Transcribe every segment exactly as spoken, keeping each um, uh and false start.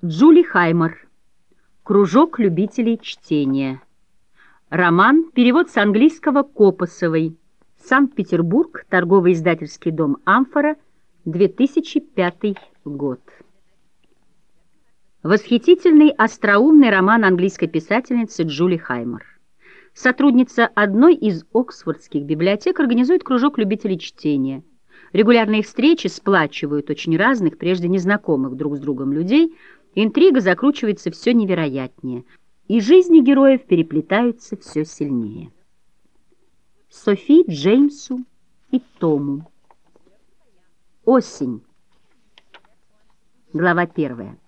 Джули Хаймар. Кружок любителей чтения. Роман. Перевод с английского Копосовой. Санкт-Петербург. Торговый издательский дом «Амфора». две тысячи пятый год. Восхитительный, остроумный роман английской писательницы Джули Хаймар. Сотрудница одной из оксфордских библиотек организует кружок любителей чтения. Регулярные встречи сплачивают очень разных, прежде незнакомых друг с другом людей. Интрига закручивается все невероятнее, и жизни героев переплетаются все сильнее. Софи, Джеймсу и Тому. Осень. Глава первая.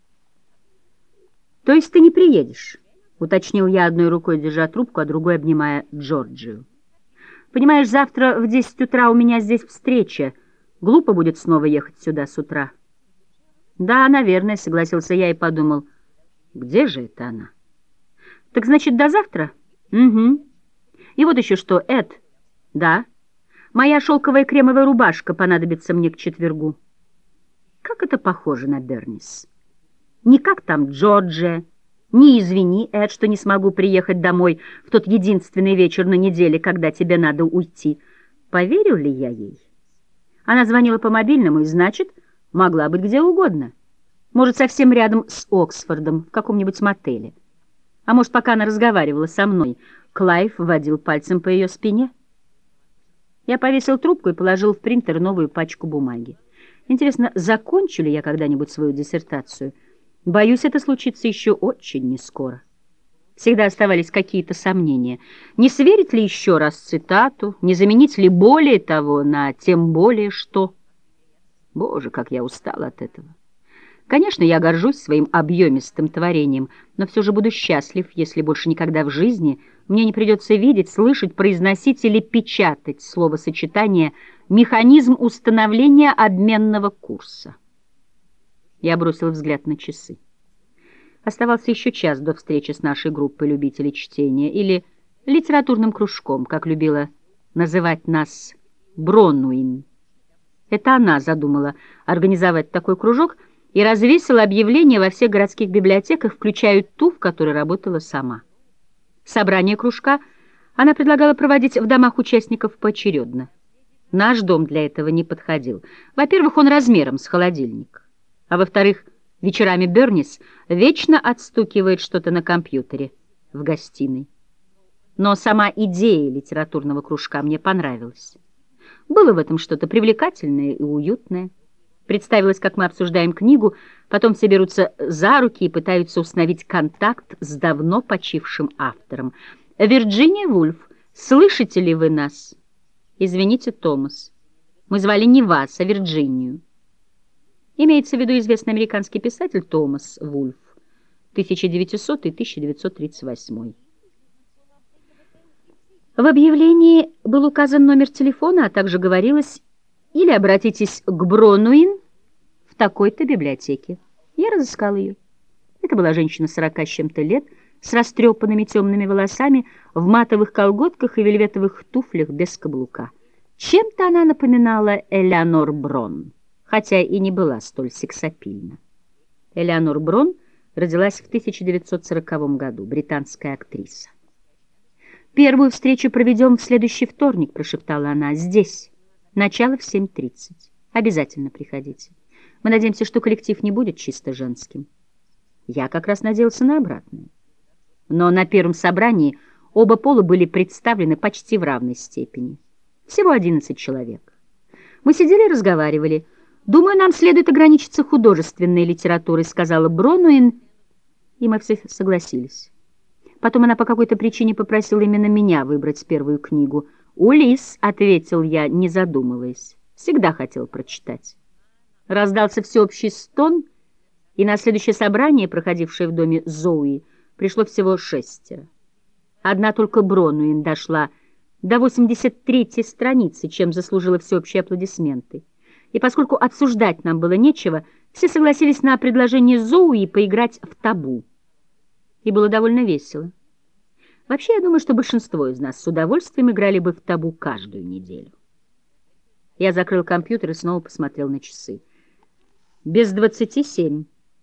«То есть ты не приедешь?» — уточнил я, одной рукой держа трубку, а другой обнимая Джорджию. «Понимаешь, завтра в десять утра у меня здесь встреча. Глупо будет снова ехать сюда с утра». «Да, наверное», — согласился я и подумал, где же это она? «Так значит, до завтра?» «Угу. И вот еще что, Эд». «Да. Моя шелковая кремовая рубашка понадобится мне к четвергу». Как это похоже на Бернис. Не как там Джорджия. Не извини, Эд, что не смогу приехать домой в тот единственный вечер на неделе, когда тебе надо уйти. Поверю ли я ей? Она звонила по мобильному, и значит, могла быть где угодно. Может, совсем рядом с Оксфордом, в каком-нибудь мотеле. А может, пока она разговаривала со мной, Клайв водил пальцем по ее спине. Я повесил трубку и положил в принтер новую пачку бумаги. Интересно, закончу ли я когда-нибудь свою диссертацию? Боюсь, это случится еще очень нескоро. Всегда оставались какие-то сомнения. Не сверить ли еще раз цитату, не заменить ли более того на «тем более что». Боже, как я устал от этого. Конечно, я горжусь своим объемистым творением, но все же буду счастлив, если больше никогда в жизни мне не придется видеть, слышать, произносить или печатать словосочетание «механизм установления обменного курса». Я бросил взгляд на часы. Оставался еще час до встречи с нашей группой любителей чтения, или литературным кружком, как любила называть нас Бронуин. Это она задумала организовать такой кружок и развесила объявления во всех городских библиотеках, включая ту, в которой работала сама. Собрание кружка она предлагала проводить в домах участников поочередно. Наш дом для этого не подходил. Во-первых, он размером с холодильник. А во-вторых, вечерами Бернис вечно отстукивает что-то на компьютере в гостиной. Но сама идея литературного кружка мне понравилась. Было в этом что-то привлекательное и уютное. Представилось, как мы обсуждаем книгу, потом все берутся за руки и пытаются установить контакт с давно почившим автором. «Вирджиния Вульф, слышите ли вы нас?» «Извините, Томас, мы звали не вас, а Вирджинию». Имеется в виду известный американский писатель Томас Вульф, тысяча девятисотый — тысяча девятьсот тридцать восьмой. В объявлении был указан номер телефона, а также говорилось: или обратитесь к Бронуин в такой-то библиотеке. Я разыскал ее. Это была женщина сорока с чем-то лет, с растрепанными темными волосами, в матовых колготках и вельветовых туфлях без каблука. Чем-то она напоминала Элеонор Брон, хотя и не была столь сексапильна. Элеонор Брон родилась в тысяча девятьсот сороковом году, британская актриса. «Первую встречу проведем в следующий вторник», — прошептала она, — «здесь. Начало в семь тридцать. Обязательно приходите. Мы надеемся, что коллектив не будет чисто женским». Я как раз надеялся на обратное. Но на первом собрании оба пола были представлены почти в равной степени. Всего одиннадцать человек. Мы сидели и разговаривали. «Думаю, нам следует ограничиться художественной литературой», — сказала Бронуин, и мы все согласились. Потом она по какой-то причине попросила именно меня выбрать первую книгу. «Улисс», — ответил я, не задумываясь. Всегда хотел прочитать. Раздался всеобщий стон, и на следующее собрание, проходившее в доме Зоуи, пришло всего шестеро. Одна только Бронуин дошла до восемьдесят третьей страницы, чем заслужила всеобщие аплодисменты. И поскольку обсуждать нам было нечего, все согласились на предложение Зоуи поиграть в табу. И было довольно весело. Вообще, я думаю, что большинство из нас с удовольствием играли бы в табу каждую неделю. Я закрыл компьютер и снова посмотрел на часы. Без двадцати семь.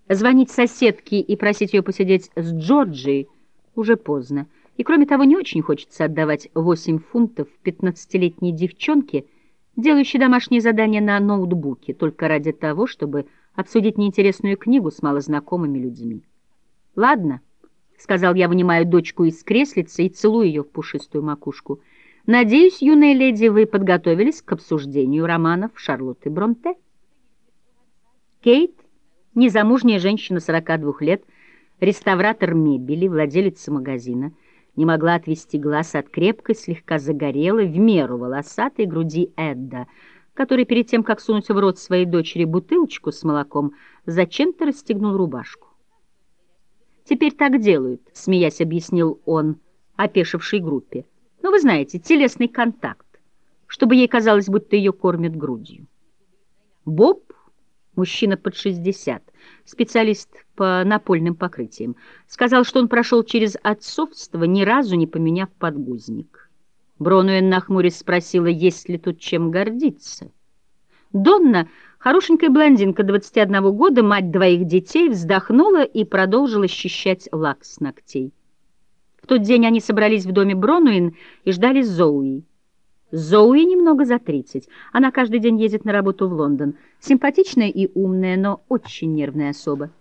Звонить соседке и просить ее посидеть с Джорджией уже поздно. И кроме того, не очень хочется отдавать восемь фунтов пятнадцатилетней девчонке, делающей домашние задания на ноутбуке, только ради того, чтобы обсудить неинтересную книгу с малознакомыми людьми. «Ладно», — сказал я, вынимая дочку из креслица и целуя ее в пушистую макушку. «Надеюсь, юная леди, вы подготовились к обсуждению романов Шарлотты Бронте?» Кейт, незамужняя женщина сорока двух лет, реставратор мебели, владелица магазина, не могла отвести глаз от крепкой, слегка загорелой, в меру волосатой груди Эдда, который перед тем, как сунуть в рот своей дочери бутылочку с молоком, зачем-то расстегнул рубашку. «Теперь так делают», — смеясь объяснил он опешившей группе. «Ну, вы знаете, телесный контакт, чтобы ей казалось, будто ее кормят грудью». Боб, мужчина под шестьдесят, специалист по напольным покрытиям, сказал, что он прошел через отцовство, ни разу не поменяв подгузник. Бронуэн, нахмурясь, спросила, есть ли тут чем гордиться. Донна, хорошенькая блондинка двадцати одного года, мать двоих детей, вздохнула и продолжила счищать лак с ногтей. В тот день они собрались в доме Бронуэн и ждали Зоуи. Зоуи немного за тридцать. Она каждый день ездит на работу в Лондон. Симпатичная и умная, но очень нервная особа.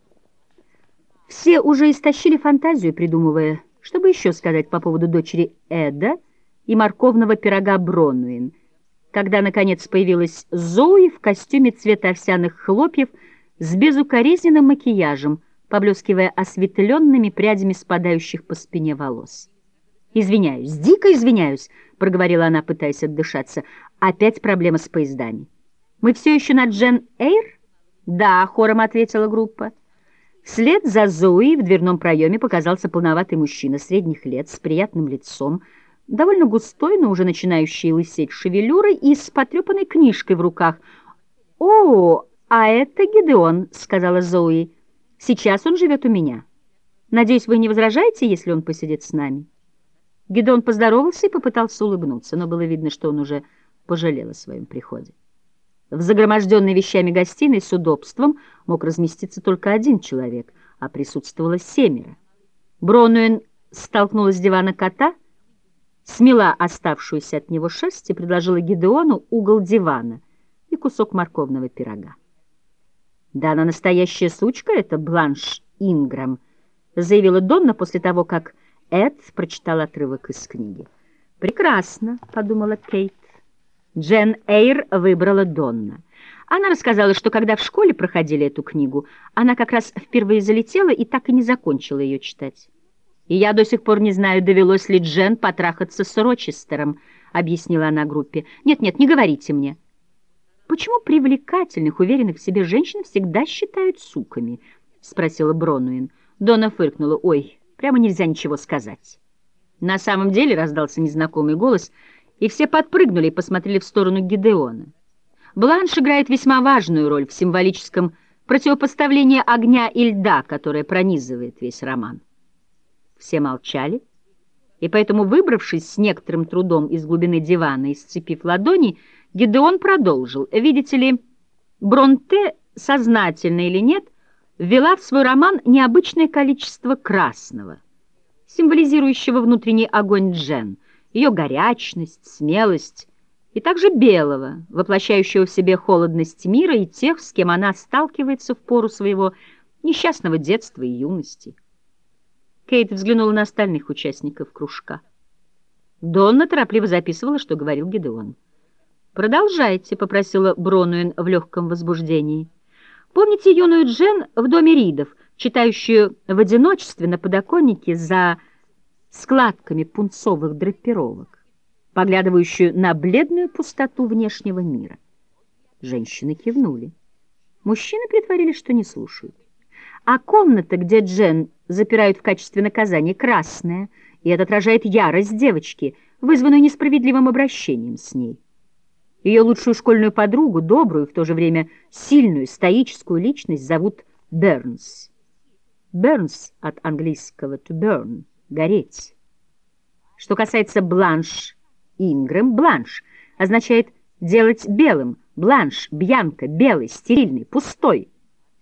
Все уже истощили фантазию, придумывая, чтобы еще сказать по поводу дочери Эда и морковного пирога Бронуэн, когда, наконец, появилась Зоуи в костюме цвета овсяных хлопьев с безукоризненным макияжем, поблескивая осветленными прядями спадающих по спине волос. «Извиняюсь, дико извиняюсь», — проговорила она, пытаясь отдышаться. «Опять проблема с поездами». «Мы все еще на Джен Эйр?» «Да», — хором ответила группа. Вслед за Зоей в дверном проеме показался полноватый мужчина средних лет с приятным лицом, довольно густой, но уже начинающий лысеть шевелюрой и с потрепанной книжкой в руках. «О, а это Гидеон», — сказала Зои. «Сейчас он живет у меня. Надеюсь, вы не возражаете, если он посидит с нами?» Гидеон поздоровался и попытался улыбнуться, но было видно, что он уже пожалел о своем приходе. В загроможденной вещами гостиной с удобством мог разместиться только один человек, а присутствовало семеро. Бронуэн столкнула с дивана кота, смела оставшуюся от него шерсть и предложила Гидеону угол дивана и кусок морковного пирога. «Да она настоящая сучка, это Бланш Инграм», заявила Донна после того, как Эд прочитал отрывок из книги. «Прекрасно», — подумала Кейт. Джен Эйр выбрала Донна. Она рассказала, что когда в школе проходили эту книгу, она как раз впервые залетела и так и не закончила ее читать. «И я до сих пор не знаю, довелось ли Джен потрахаться с Рочестером», — объяснила она группе. «Нет-нет, не говорите мне». «Почему привлекательных, уверенных в себе женщин всегда считают суками?» — спросила Бронуэн. Донна фыркнула. «Ой, прямо нельзя ничего сказать». На самом деле раздался незнакомый голос, и все подпрыгнули и посмотрели в сторону Гидеона. Бланш играет весьма важную роль в символическом противопоставлении огня и льда, которое пронизывает весь роман. Все молчали, и поэтому, выбравшись с некоторым трудом из глубины дивана и сцепив ладони, Гидеон продолжил. Видите ли, Бронте, сознательно или нет, ввела в свой роман необычное количество красного, символизирующего внутренний огонь Джен, ее горячность, смелость, и также белого, воплощающего в себе холодность мира и тех, с кем она сталкивается в пору своего несчастного детства и юности. Кейт взглянула на остальных участников кружка. Донна торопливо записывала, что говорил Гидеон. «Продолжайте», — попросила Бронуэн в легком возбуждении. «Помните юную Джен в доме Ридов, читающую в одиночестве на подоконнике за складками пунцовых драпировок, поглядывающую на бледную пустоту внешнего мира?» Женщины кивнули. Мужчины притворились, что не слушают. А комната, где Джен запирают в качестве наказания, красная, и это отражает ярость девочки, вызванную несправедливым обращением с ней. Ее лучшую школьную подругу, добрую, в то же время сильную, стоическую личность зовут Бернс. Бернс от английского to burn — гореть. Что касается Бланш Ингрэм, бланш означает делать белым, бланш, бьянка, белый, стерильный, пустой.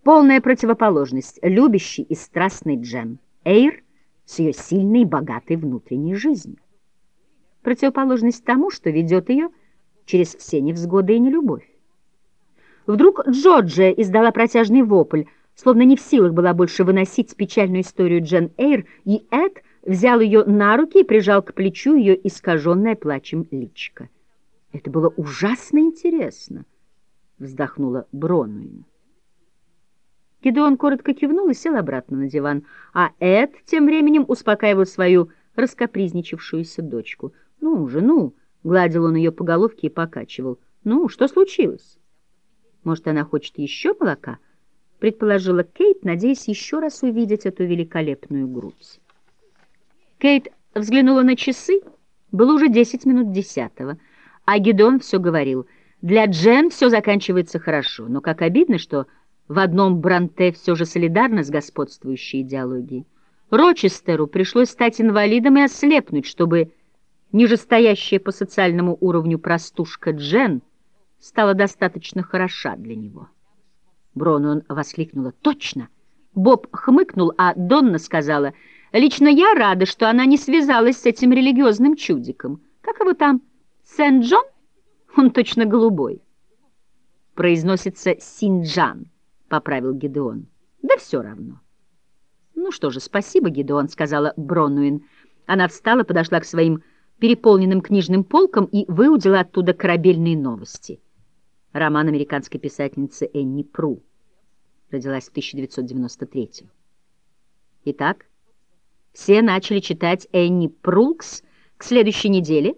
Полная противоположность, любящий и страстный Джен Эйр с ее сильной и богатой внутренней жизнью. Противоположность тому, что ведет ее через все невзгоды и нелюбовь. Вдруг Джорджия издала протяжный вопль, словно не в силах была больше выносить печальную историю Джен Эйр, и Эд взял ее на руки и прижал к плечу ее искаженное плачем личико. «Это было ужасно интересно», — вздохнула Бронуин. Гидеон коротко кивнул и сел обратно на диван, а Эд тем временем успокаивал свою раскапризничавшуюся дочку. «Ну же, ну!» — гладил он ее по головке и покачивал. «Ну, что случилось?» «Может, она хочет еще молока?» — предположила Кейт, надеясь еще раз увидеть эту великолепную грудь. Кейт взглянула на часы. Было уже десять минут десятого, а Гидеон все говорил. «Для Джен все заканчивается хорошо, но как обидно, что в одном Бронте все же солидарно с господствующей идеологией. Рочестеру пришлось стать инвалидом и ослепнуть, чтобы нижестоящая по социальному уровню простушка Джен стала достаточно хороша для него». Бронуэн воскликнула: «Точно!» Боб хмыкнул, а Донна сказала: «Лично я рада, что она не связалась с этим религиозным чудиком. Как его там? Сент-Джон? Он точно голубой». «Произносится Синджан», — поправил Гидеон. «Да все равно». «Ну что же, спасибо, Гидеон», — сказала Бронуэн. Она встала, подошла к своим переполненным книжным полкам и выудила оттуда «Корабельные новости». Роман американской писательницы Энни Пру. Родилась в тысяча девятьсот девяносто третьем. Итак, все начали читать Энни Прулкс к следующей неделе?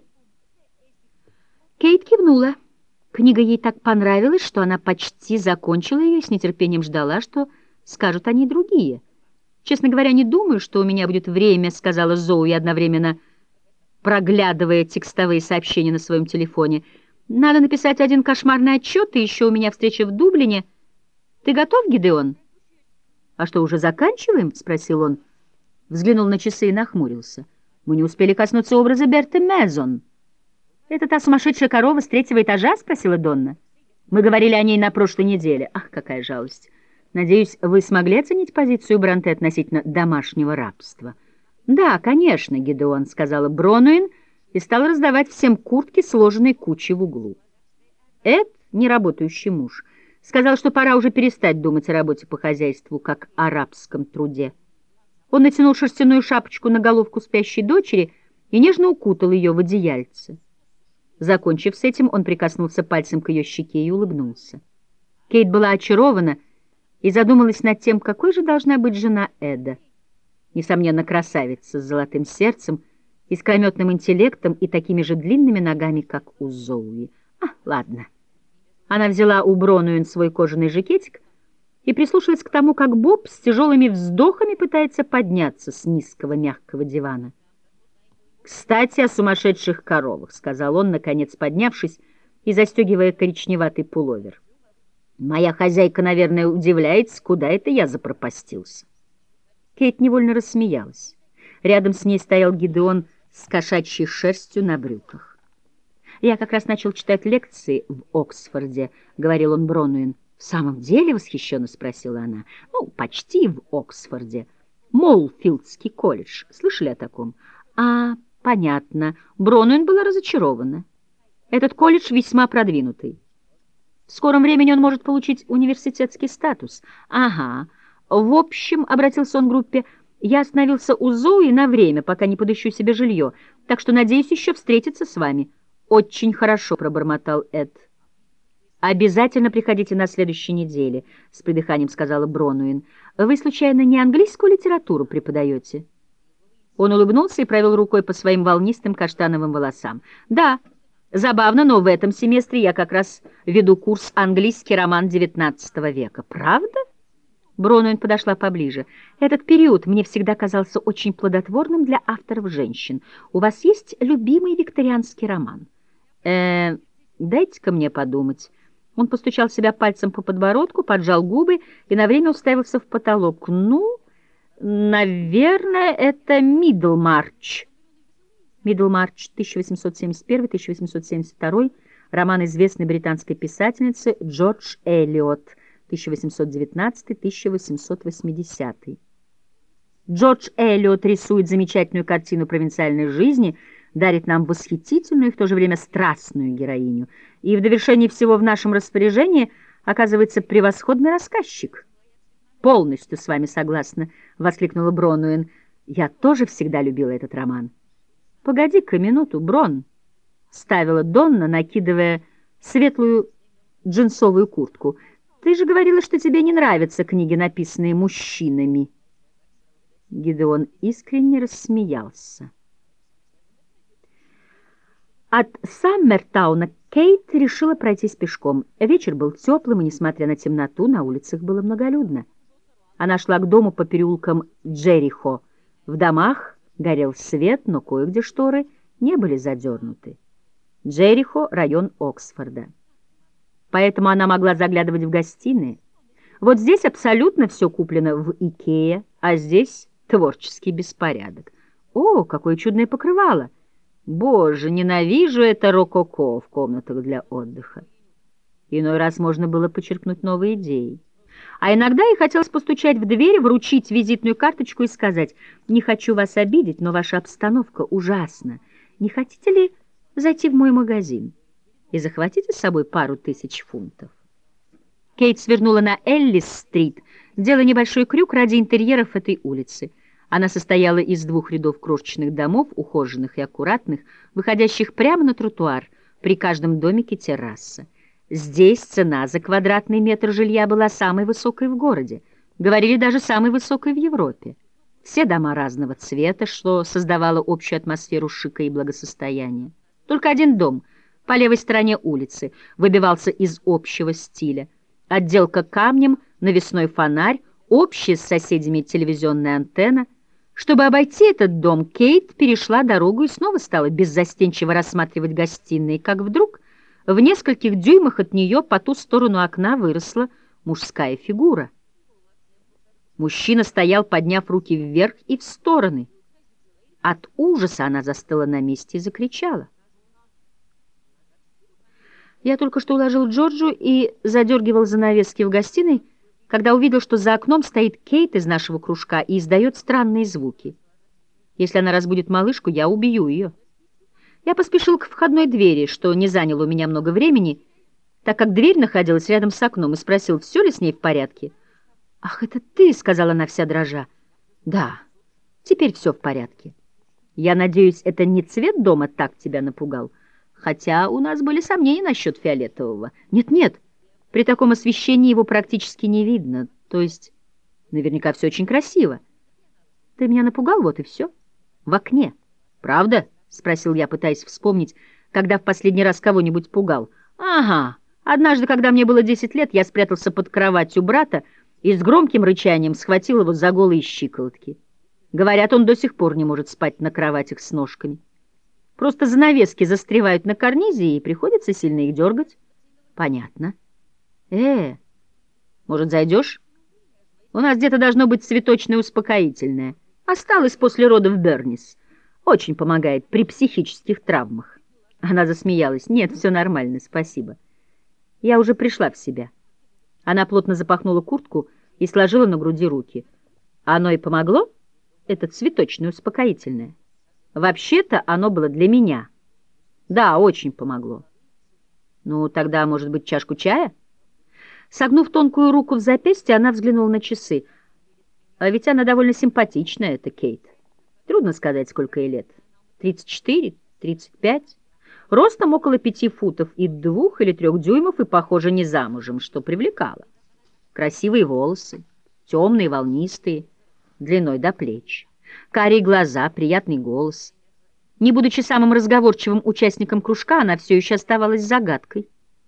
Кейт кивнула. Книга ей так понравилась, что она почти закончила ее и с нетерпением ждала, что скажут о ней другие. «Честно говоря, не думаю, что у меня будет время», — сказала Зоуи, одновременно проглядывая текстовые сообщения на своем телефоне. «Надо написать один кошмарный отчет, и еще у меня встреча в Дублине. Ты готов, Гидеон?» «А что, уже заканчиваем?» — спросил он. Взглянул на часы и нахмурился. «Мы не успели коснуться образа Берты Мезон». «Это та сумасшедшая корова с третьего этажа?» — спросила Донна. «Мы говорили о ней на прошлой неделе. Ах, какая жалость! Надеюсь, вы смогли оценить позицию Бронте относительно домашнего рабства?» «Да, конечно, Гидеон», — сказала Бронуэн и стала раздавать всем куртки, сложенные кучей в углу. Эд, неработающий муж, сказал, что пора уже перестать думать о работе по хозяйству, как о рабском труде. Он натянул шерстяную шапочку на головку спящей дочери и нежно укутал ее в одеяльце. Закончив с этим, он прикоснулся пальцем к ее щеке и улыбнулся. Кейт была очарована и задумалась над тем, какой же должна быть жена Эда. Несомненно, красавица с золотым сердцем, искрометным интеллектом и такими же длинными ногами, как у Зоуи. А, ладно. Она взяла у Бронуэн свой кожаный жакетик и прислушалась к тому, как Боб с тяжелыми вздохами пытается подняться с низкого мягкого дивана. «Кстати, о сумасшедших коровах», — сказал он, наконец поднявшись и застегивая коричневатый пуловер. «Моя хозяйка, наверное, удивляется, куда это я запропастился». Кейт невольно рассмеялась. Рядом с ней стоял Гидеон с кошачьей шерстью на брюках. «Я как раз начал читать лекции в Оксфорде», — говорил он Бронуэн. «В самом деле?» — восхищенно спросила она. «Ну, почти в Оксфорде. Молфилдский колледж. Слышали о таком?» «А, понятно». Бронуэн была разочарована. «Этот колледж весьма продвинутый. В скором времени он может получить университетский статус». «Ага. В общем, — обратился он к группе, — я остановился у Зои на время, пока не подыщу себе жилье, так что надеюсь еще встретиться с вами». «Очень хорошо», — пробормотал Эд. «Обязательно приходите на следующей неделе», — с придыханием сказала Бронуэн. «Вы, случайно, не английскую литературу преподаете?» Он улыбнулся и провел рукой по своим волнистым каштановым волосам. «Да, забавно, но в этом семестре я как раз веду курс «Английский роман девятнадцатого века». Правда?» Бронуэн подошла поближе. «Этот период мне всегда казался очень плодотворным для авторов женщин. У вас есть любимый викторианский роман?» «Э, дайте-ка мне подумать». Он постучал себя пальцем по подбородку, поджал губы и на время уставился в потолок. «Ну, наверное, это Мидлмарч». Мидлмарч, тысяча восемьсот семьдесят первый — тысяча восемьсот семьдесят второй, роман известной британской писательницы Джордж Элиот, тысяча восемьсот девятнадцатый — тысяча восемьсот восьмидесятый. Джордж Эллиот рисует замечательную картину провинциальной жизни, дарит нам восхитительную и в то же время страстную героиню. И в довершении всего в нашем распоряжении оказывается превосходный рассказчик. «Полностью с вами согласна», — воскликнула Бронуэн. «Я тоже всегда любила этот роман». «Погоди-ка минуту, Брон», — ставила Донна, накидывая светлую джинсовую куртку. «Ты же говорила, что тебе не нравятся книги, написанные мужчинами». Гидеон искренне рассмеялся. От Саммертауна Кейт решила пройтись пешком. Вечер был теплым, и, несмотря на темноту, на улицах было многолюдно. Она шла к дому по переулкам Джерихо. В домах горел свет, но кое-где шторы не были задернуты. Джерихо — район Оксфорда. Поэтому она могла заглядывать в гостиные. Вот здесь абсолютно все куплено в Икее, а здесь творческий беспорядок. О, какое чудное покрывало! Боже, ненавижу это рококо в комнатах для отдыха. Иной раз можно было подчеркнуть новые идеи. А иногда ей хотелось постучать в дверь, вручить визитную карточку и сказать: «Не хочу вас обидеть, но ваша обстановка ужасна. Не хотите ли зайти в мой магазин и захватите с собой пару тысяч фунтов?» Кейт свернула на Эллис-стрит, делая небольшой крюк ради интерьеров этой улицы. Она состояла из двух рядов крошечных домов, ухоженных и аккуратных, выходящих прямо на тротуар, при каждом домике терраса. Здесь цена за квадратный метр жилья была самой высокой в городе, говорили, даже самой высокой в Европе. Все дома разного цвета, что создавало общую атмосферу шика и благосостояния. Только один дом по левой стороне улицы выбивался из общего стиля. Отделка камнем, навесной фонарь, общая с соседями телевизионная антенна. Чтобы обойти этот дом, Кейт перешла дорогу и снова стала беззастенчиво рассматривать гостиные, как вдруг в нескольких дюймах от нее по ту сторону окна выросла мужская фигура. Мужчина стоял, подняв руки вверх и в стороны. От ужаса она застыла на месте и закричала. Я только что уложил Джорджу и задергивал занавески в гостиной, когда увидел, что за окном стоит Кейт из нашего кружка и издает странные звуки. Если она разбудит малышку, я убью ее. Я поспешил к входной двери, что не заняло у меня много времени, так как дверь находилась рядом с окном, и спросил, все ли с ней в порядке. «Ах, это ты!» — сказала она вся дрожа. «Да, теперь все в порядке. Я надеюсь, это не цвет дома так тебя напугал, хотя у нас были сомнения насчет фиолетового. Нет-нет, при таком освещении его практически не видно, то есть наверняка все очень красиво. Ты меня напугал, вот и все. В окне. Правда?» — спросил я, пытаясь вспомнить, когда в последний раз кого-нибудь пугал. «Ага, однажды, когда мне было десять лет, я спрятался под кроватью брата и с громким рычанием схватил его за голые щиколотки. Говорят, он до сих пор не может спать на кроватях с ножками. Просто занавески застревают на карнизе, и приходится сильно их дергать». «Понятно. Э, может, зайдешь? У нас где-то должно быть цветочное успокоительное. Осталось после родов Бернис. Очень помогает при психических травмах». Она засмеялась. «Нет, все нормально, спасибо. Я уже пришла в себя». Она плотно запахнула куртку и сложила на груди руки. «Оно и помогло? Это цветочное успокоительное. Вообще-то оно было для меня. Да, очень помогло. Ну, тогда, может быть, чашку чая?» Согнув тонкую руку в запястье, она взглянула на часы. «А ведь она довольно симпатичная, эта Кейт. Трудно сказать, сколько ей лет. Тридцать четыре, тридцать пять. Ростом около пяти футов и двух или трех дюймов, и, похоже, не замужем, что привлекало. Красивые волосы, темные, волнистые, длиной до плеч. Карие глаза, приятный голос. Не будучи самым разговорчивым участником кружка, она все еще оставалась загадкой.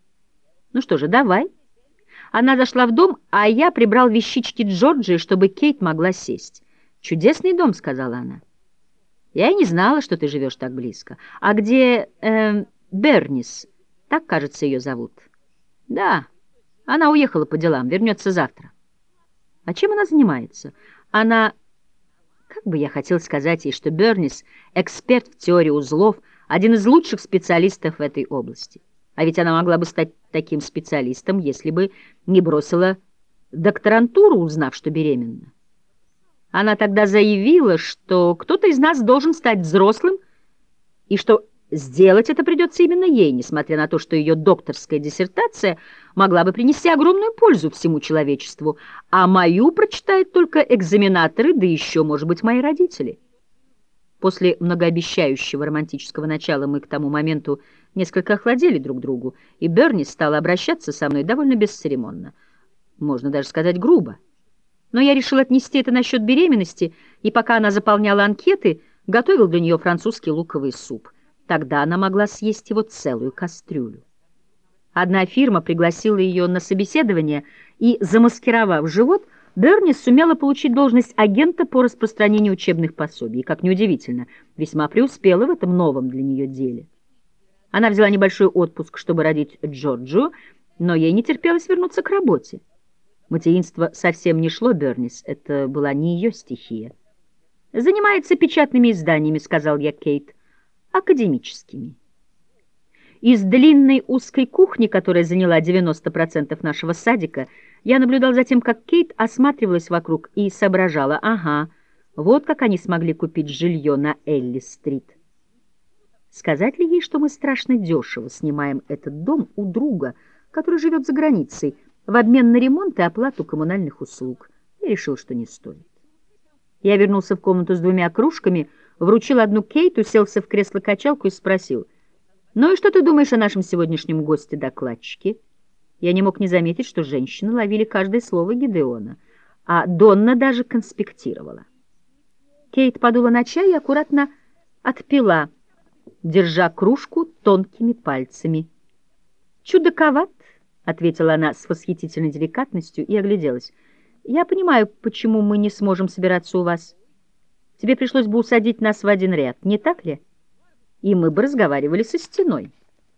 Ну что же, давай». Она зашла в дом, а я прибрал вещички Джорджии, чтобы Кейт могла сесть. «Чудесный дом», — сказала она. «Я и не знала, что ты живешь так близко. А где э, Бернис? Так, кажется, ее зовут». «Да, она уехала по делам, вернется завтра». «А чем она занимается?» «Она...» Как бы я хотел сказать ей, что Бернис — эксперт в теории узлов, один из лучших специалистов в этой области. А ведь она могла бы стать таким специалистом, если бы не бросила докторантуру, узнав, что беременна. Она тогда заявила, что кто-то из нас должен стать взрослым, и что сделать это придется именно ей, несмотря на то, что ее докторская диссертация могла бы принести огромную пользу всему человечеству, а мою прочитают только экзаменаторы, да еще, может быть, мои родители. После многообещающего романтического начала мы к тому моменту несколько охладели друг другу, и Берни стала обращаться со мной довольно бесцеремонно, можно даже сказать грубо. Но я решил отнести это насчет беременности, и пока она заполняла анкеты, готовил для нее французский луковый суп. Тогда она могла съесть его целую кастрюлю. Одна фирма пригласила ее на собеседование, и, замаскировав живот, Берни сумела получить должность агента по распространению учебных пособий, и, как неудивительно, весьма преуспела в этом новом для нее деле. Она взяла небольшой отпуск, чтобы родить Джорджию, но ей не терпелось вернуться к работе. Материнство совсем не шло Бернис, это была не ее стихия. «Занимается печатными изданиями», — сказал я Кейт, — «академическими». Из длинной узкой кухни, которая заняла девяносто процентов нашего садика, я наблюдал за тем, как Кейт осматривалась вокруг и соображала, ага, вот как они смогли купить жилье на Элли-стрит. Сказать ли ей, что мы страшно дешево снимаем этот дом у друга, который живет за границей, в обмен на ремонт и оплату коммунальных услуг? Я решил, что не стоит. Я вернулся в комнату с двумя кружками, вручил одну Кейт, уселся в кресло-качалку и спросил: «Ну и что ты думаешь о нашем сегодняшнем госте-докладчике?» Я не мог не заметить, что женщины ловили каждое слово Гидеона, а Донна даже конспектировала. Кейт подула на чай и аккуратно отпила, держа кружку тонкими пальцами. «Чудаковат», — ответила она с восхитительной деликатностью и огляделась. «Я понимаю, почему мы не сможем собираться у вас. Тебе пришлось бы усадить нас в один ряд, не так ли? И мы бы разговаривали со стеной».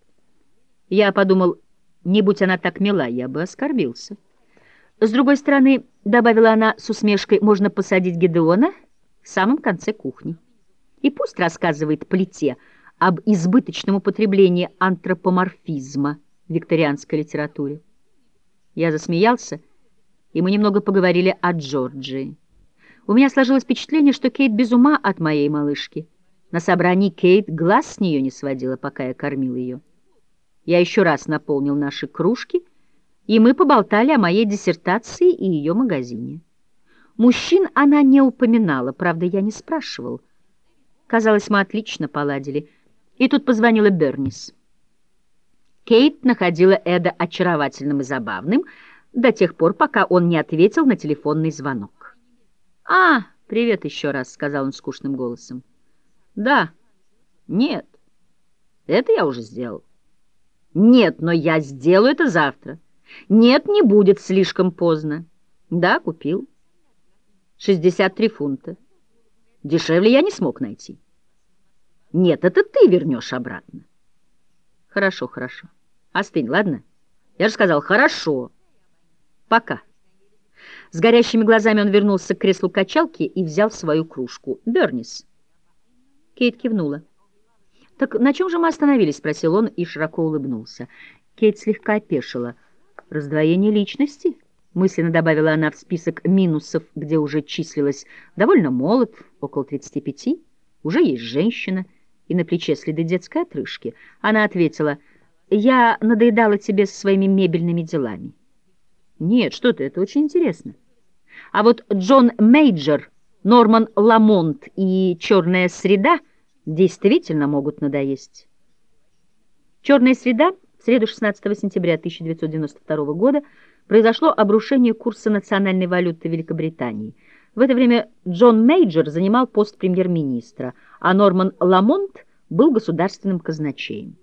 Я подумал, не будь она так мила, я бы оскорбился. С другой стороны, добавила она с усмешкой, можно посадить Гидеона в самом конце кухни. И пусть рассказывает плите об избыточном употреблении антропоморфизма в викторианской литературе. Я засмеялся, и мы немного поговорили о Джорджии. У меня сложилось впечатление, что Кейт без ума от моей малышки. На собрании Кейт глаз с нее не сводила, пока я кормил ее. Я еще раз наполнил наши кружки, и мы поболтали о моей диссертации и ее магазине. Мужчин она не упоминала, правда, я не спрашивал. Казалось, мы отлично поладили. И тут позвонила Бернис. Кейт находила Эда очаровательным и забавным до тех пор, пока он не ответил на телефонный звонок. «А, привет еще раз», — сказал он скучным голосом. «Да, нет, это я уже сделал». «Нет, но я сделаю это завтра». «Нет, не будет слишком поздно». «Да, купил». шестьдесят три фунта. Дешевле я не смог найти». «Нет, это ты вернешь обратно». «Хорошо, хорошо. Остынь, ладно? Я же сказал, хорошо. Пока». С горящими глазами он вернулся к креслу качалки и взял свою кружку. «Бернис». Кейт кивнула. «Так на чем же мы остановились?» — спросил он и широко улыбнулся. Кейт слегка опешила. «Раздвоение личности?» — мысленно добавила она в список минусов, где уже числилась. «Довольно молод, около тридцати пяти, уже есть женщина, и на плече следы детской отрыжки». Она ответила: «Я надоедала тебе со своими мебельными делами». «Нет, что ты, это очень интересно. А вот Джон Мейджор, Норман Ламонт и «Черная среда» действительно могут надоесть». «Черная среда» в среду шестнадцатого сентября тысяча девятьсот девяносто второго года произошло обрушение курса национальной валюты Великобритании. В это время Джон Мейджор занимал пост премьер-министра, а Норман Ламонт был государственным казначеем.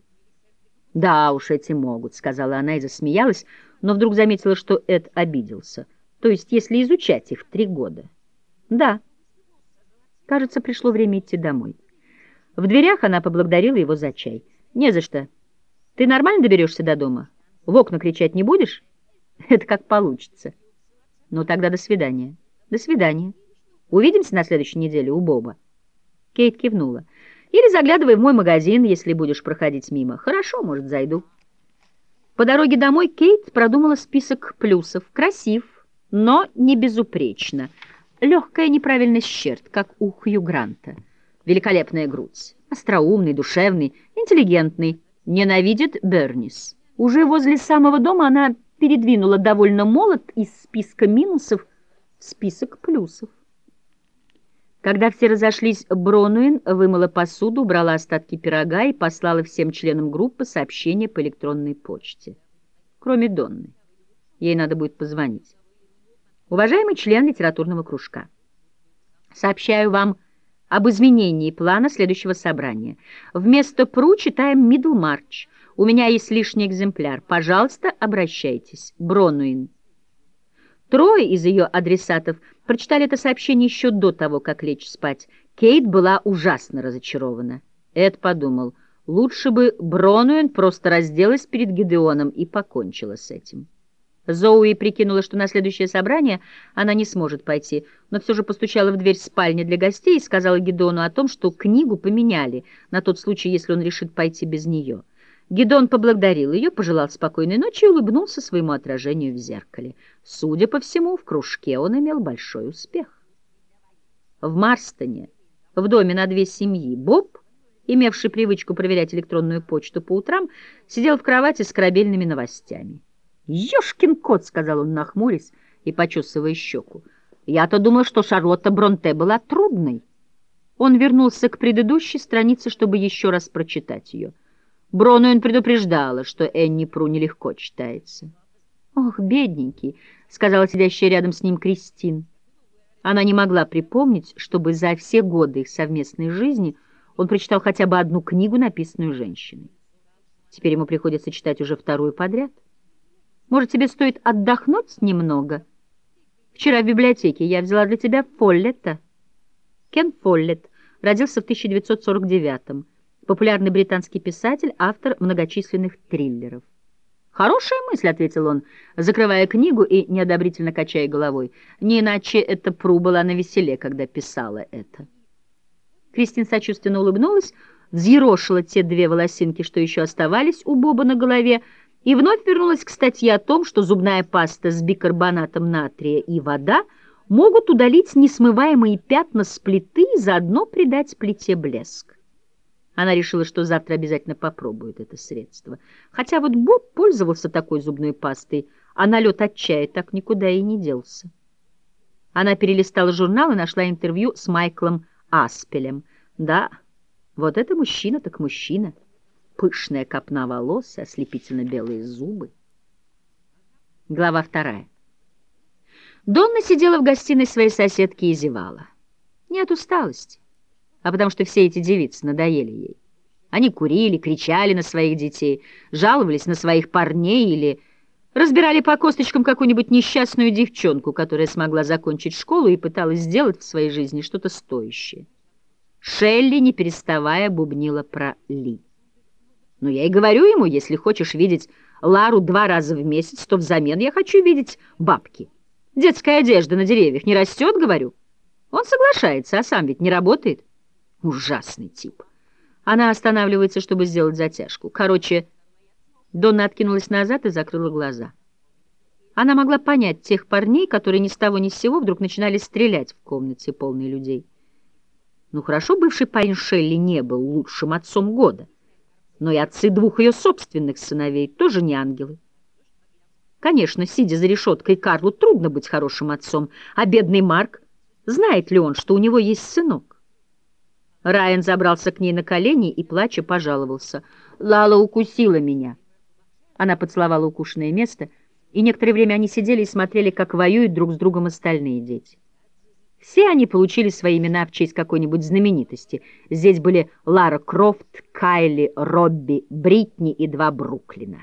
«Да уж, эти могут», — сказала она и засмеялась, но вдруг заметила, что Эд обиделся. «То есть, если изучать их три года?» «Да». Кажется, пришло время идти домой. В дверях она поблагодарила его за чай. «Не за что. Ты нормально доберешься до дома? В окна кричать не будешь?» «Это как получится». «Ну, тогда до свидания». «До свидания. Увидимся на следующей неделе у Боба». Кейт кивнула. «Или заглядывай в мой магазин, если будешь проходить мимо». «Хорошо, может, зайду». По дороге домой Кейт продумала список плюсов. Красив, но не безупречно. Легкая неправильность черт, как у Хью Гранта. Великолепная грудь. Остроумный, душевный, интеллигентный. Ненавидит Бернис. Уже возле самого дома она передвинула довольно молот из списка минусов в список плюсов. Когда все разошлись, Бронуин вымыла посуду, убрала остатки пирога и послала всем членам группы сообщение по электронной почте. Кроме Донны. Ей надо будет позвонить. Уважаемый член литературного кружка, сообщаю вам об изменении плана следующего собрания. Вместо Пру читаем Мидлмарч. У меня есть лишний экземпляр. Пожалуйста, обращайтесь. Бронуин. Трое из ее адресатов прочитали это сообщение еще до того, как лечь спать. Кейт была ужасно разочарована. Эд подумал, лучше бы Бронуин просто разделась перед Гидеоном и покончила с этим. Зоуи прикинула, что на следующее собрание она не сможет пойти, но все же постучала в дверь спальни для гостей и сказала Гидеону о том, что книгу поменяли на тот случай, если он решит пойти без нее. Гидеон поблагодарил ее, пожелал спокойной ночи и улыбнулся своему отражению в зеркале. Судя по всему, в кружке он имел большой успех. В Марстоне, в доме на две семьи, Боб, имевший привычку проверять электронную почту по утрам, сидел в кровати с корабельными новостями. «Ешкин кот!» — сказал он, нахмурясь и почесывая щеку. «Я-то думал, что Шарлотта Бронте была трудной». Он вернулся к предыдущей странице, чтобы еще раз прочитать ее. Бронуин предупреждала, что Энни Пру нелегко читается. «Ох, бедненький!» — сказала сидящая рядом с ним Кристин. Она не могла припомнить, чтобы за все годы их совместной жизни он прочитал хотя бы одну книгу, написанную женщиной. Теперь ему приходится читать уже вторую подряд. Может, тебе стоит отдохнуть немного? Вчера в библиотеке я взяла для тебя Фоллетта». Кен Фоллетт родился в тысяча девятьсот сорок девятом. Популярный британский писатель, автор многочисленных триллеров. «Хорошая мысль», — ответил он, закрывая книгу и неодобрительно качая головой. «Не иначе эта Пру была навеселе, когда писала это». Кристин сочувственно улыбнулась, взъерошила те две волосинки, что еще оставались у Боба на голове, и вновь вернулась к статье о том, что зубная паста с бикарбонатом натрия и вода могут удалить несмываемые пятна с плиты и заодно придать плите блеск. Она решила, что завтра обязательно попробует это средство. Хотя вот Боб пользовался такой зубной пастой, а налет от чая так никуда и не делся. Она перелистала журнал и нашла интервью с Майклом Аспелем. Да, вот это мужчина так мужчина. Пышная копна волос и ослепительно-белые зубы. Глава вторая. Донна сидела в гостиной своей соседки и зевала. Не от усталости, а потому что все эти девицы надоели ей. Они курили, кричали на своих детей, жаловались на своих парней или разбирали по косточкам какую-нибудь несчастную девчонку, которая смогла закончить школу и пыталась сделать в своей жизни что-то стоящее. Шелли, не переставая, бубнила про Ли. Но я и говорю ему, если хочешь видеть Лару два раза в месяц, то взамен я хочу видеть бабки. Детская одежда на деревьях не растет, говорю. Он соглашается, а сам ведь не работает. Ужасный тип. Она останавливается, чтобы сделать затяжку. Короче, Донна откинулась назад и закрыла глаза. Она могла понять тех парней, которые ни с того ни с сего вдруг начинали стрелять в комнате, полной людей. Ну хорошо, бывший парень Шелли не был лучшим отцом года, но и отцы двух ее собственных сыновей тоже не ангелы. Конечно, сидя за решеткой, Карлу трудно быть хорошим отцом, а бедный Марк, знает ли он, что у него есть сынок? Райан забрался к ней на колени и, плача, пожаловался. «Лала укусила меня». Она поцеловала укушенное место, и некоторое время они сидели и смотрели, как воюют друг с другом остальные дети. Все они получили свои имена в честь какой-нибудь знаменитости. Здесь были Лара Крофт, Кайли, Робби, Бритни и два Бруклина.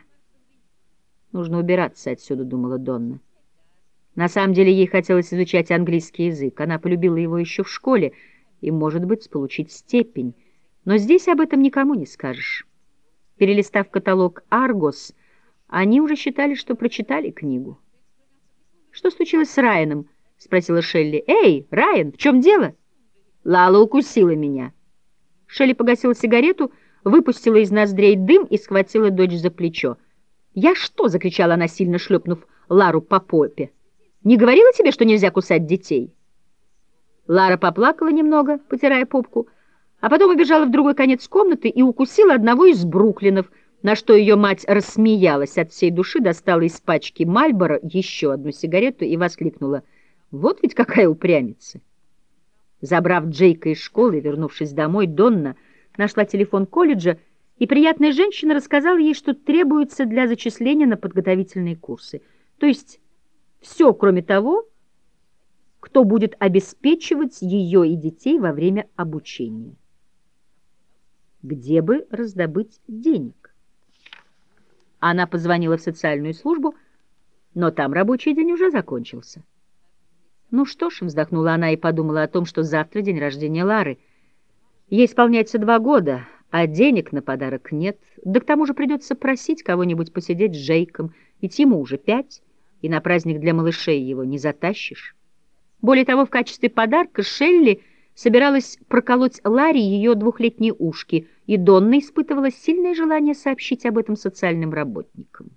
«Нужно убираться отсюда», — думала Донна. На самом деле ей хотелось изучать английский язык. Она полюбила его еще в школе и, может быть, получить степень. Но здесь об этом никому не скажешь. Перелистав каталог «Аргос», они уже считали, что прочитали книгу. «Что случилось с Райаном?» — спросила Шелли. «Эй, Райан, в чем дело?» «Лала укусила меня». Шелли погасила сигарету, выпустила из ноздрей дым и схватила дочь за плечо. «Я что?» — закричала она, сильно шлепнув Лару по попе. Не говорила тебе, что нельзя кусать детей?» Лара поплакала немного, потирая попку, а потом убежала в другой конец комнаты и укусила одного из Бруклинов, на что ее мать рассмеялась от всей души, достала из пачки Мальборо еще одну сигарету и воскликнула: «Вот ведь какая упрямица!» Забрав Джейка из школы и вернувшись домой, Донна нашла телефон колледжа, и приятная женщина рассказала ей, что требуется для зачисления на подготовительные курсы. То есть все, кроме того, кто будет обеспечивать ее и детей во время обучения. Где бы раздобыть денег? Она позвонила в социальную службу, но там рабочий день уже закончился. «Ну что ж», — вздохнула она и подумала о том, что завтра день рождения Лары. Ей исполняется два года, а денег на подарок нет. Да к тому же придется просить кого-нибудь посидеть с Джейком, ведь ему уже пять, и на праздник для малышей его не затащишь. Более того, в качестве подарка Шелли собиралась проколоть Ларе ее двухлетние ушки, и Донна испытывала сильное желание сообщить об этом социальным работникам.